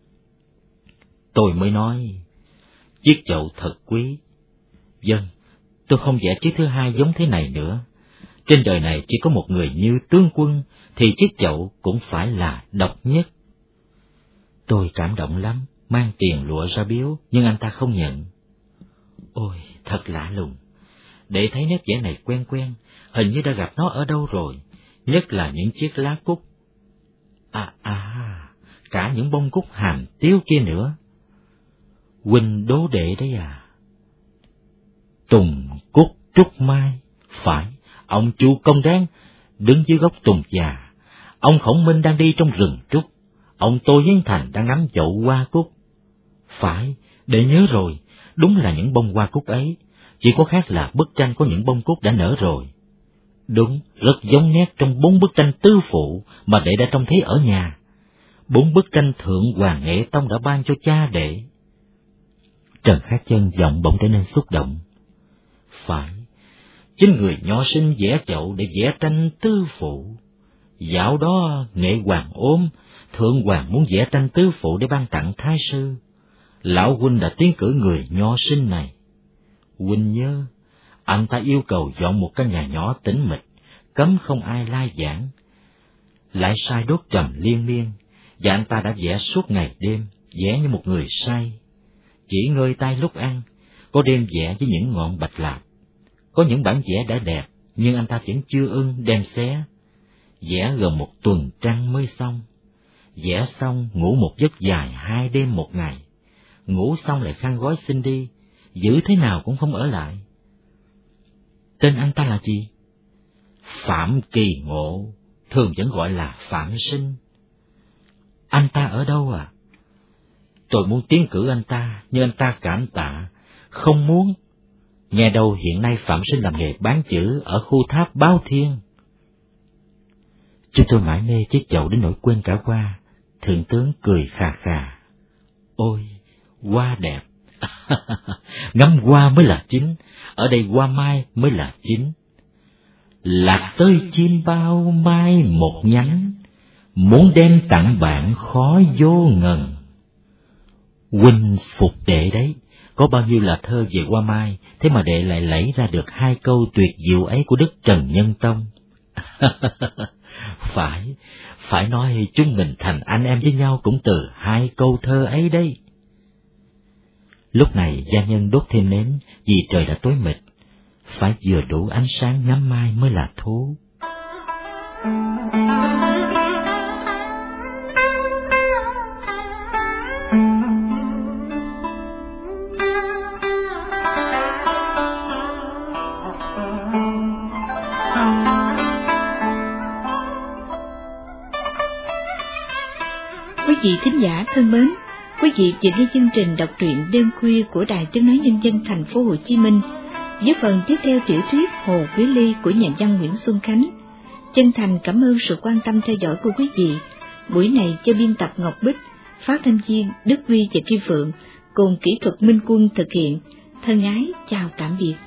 Tôi mới nói: chiếc chậu thật quý. Vâng, tôi không vẽ chiếc thứ hai giống thế này nữa. Trên đời này chỉ có một người như tướng quân, thì chiếc chậu cũng phải là độc nhất. Tôi cảm động lắm, mang tiền lụa ra biếu, nhưng anh ta không nhận. Ôi, thật lạ lùng. Để thấy nét vẽ này quen quen, hình như đã gặp nó ở đâu rồi, nhất là những chiếc lá cúc. À à, cả những bông cúc hàm tiếu kia nữa. Huynh đố đệ đấy à? Tùng cúc trúc mai, phải, ông Chu Công Đan đứng dưới gốc tùng già, ông Khổng Minh đang đi trong rừng trúc, ông Tô Hiến Thành đang ngắm chậu hoa cúc. Phải, để nhớ rồi, đúng là những bông hoa cúc ấy, chỉ có khác là bức tranh có những bông cúc đã nở rồi. Đúng, rất giống nét trong bốn bức tranh tứ phụ mà đệ đã trông thấy ở nhà. Bốn bức tranh thượng Hoàng Nghệ Tông đã ban cho cha đệ. Trần Khát Chân giọng bỗng trở nên xúc động. Phải, chính người nho sinh vẽ chậu để vẽ tranh tứ phụ. Dạo đó Nghệ Hoàng ốm, Thượng Hoàng muốn vẽ tranh tứ phụ để ban tặng thái sư. Lão huynh đã tiến cử người nho sinh này. Huynh nhớ, anh ta yêu cầu dọn một căn nhà nhỏ tĩnh mịch, cấm không ai lai vãng. Lại sai đốt trầm liên miên, và anh ta đã vẽ suốt ngày đêm, vẽ như một người say. Chỉ ngơi tay lúc ăn, có đêm vẽ với những ngọn bạch lạp. Có những bản vẽ đã đẹp, nhưng anh ta vẫn chưa ưng đem xé. Vẽ gần một tuần trăng mới xong. Vẽ xong ngủ một giấc dài hai đêm một ngày. Ngủ xong lại khăn gói xin đi, giữ thế nào cũng không ở lại. Tên anh ta là gì? Phạm Kỳ Ngộ, thường vẫn gọi là Phạm Sinh. Anh ta ở đâu à? Tôi muốn tiến cử anh ta, nhưng anh ta cảm tạ, không muốn. Nghe đâu hiện nay Phạm Sinh làm nghề bán chữ ở khu tháp Báo Thiên. Chúng tôi mãi mê chiếc chậu đến nỗi quên cả hoa. Thượng tướng cười khà khà. Ôi, hoa đẹp. Ngắm hoa mới là chính, ở đây hoa mai mới là chính. Lạc tới chim bao mai một nhánh, muốn đem tặng bạn khó vô ngần. Huynh phục đệ đấy, có bao nhiêu là thơ về hoa mai, thế mà đệ lại lấy ra được hai câu tuyệt diệu ấy của Đức Trần Nhân Tông. Phải, phải nói chúng mình thành anh em với nhau cũng từ hai câu thơ ấy đấy. Lúc này gia nhân đốt thêm nến vì trời đã tối mịt, phải vừa đủ ánh sáng ngắm mai mới là thú. Quý vị thính giả thân mến, quý vị vừa nghe chương trình đọc truyện đêm khuya của Đài Tiếng nói Nhân dân thành phố Hồ Chí Minh với phần tiếp theo tiểu thuyết Hồ Quý Ly của nhà văn Nguyễn Xuân Khánh. Chân thành cảm ơn sự quan tâm theo dõi của quý vị. Buổi này cho biên tập Ngọc Bích, phát thanh viên Đức Huy và Kim Phượng cùng kỹ thuật Minh Quân thực hiện. Thân ái chào tạm biệt.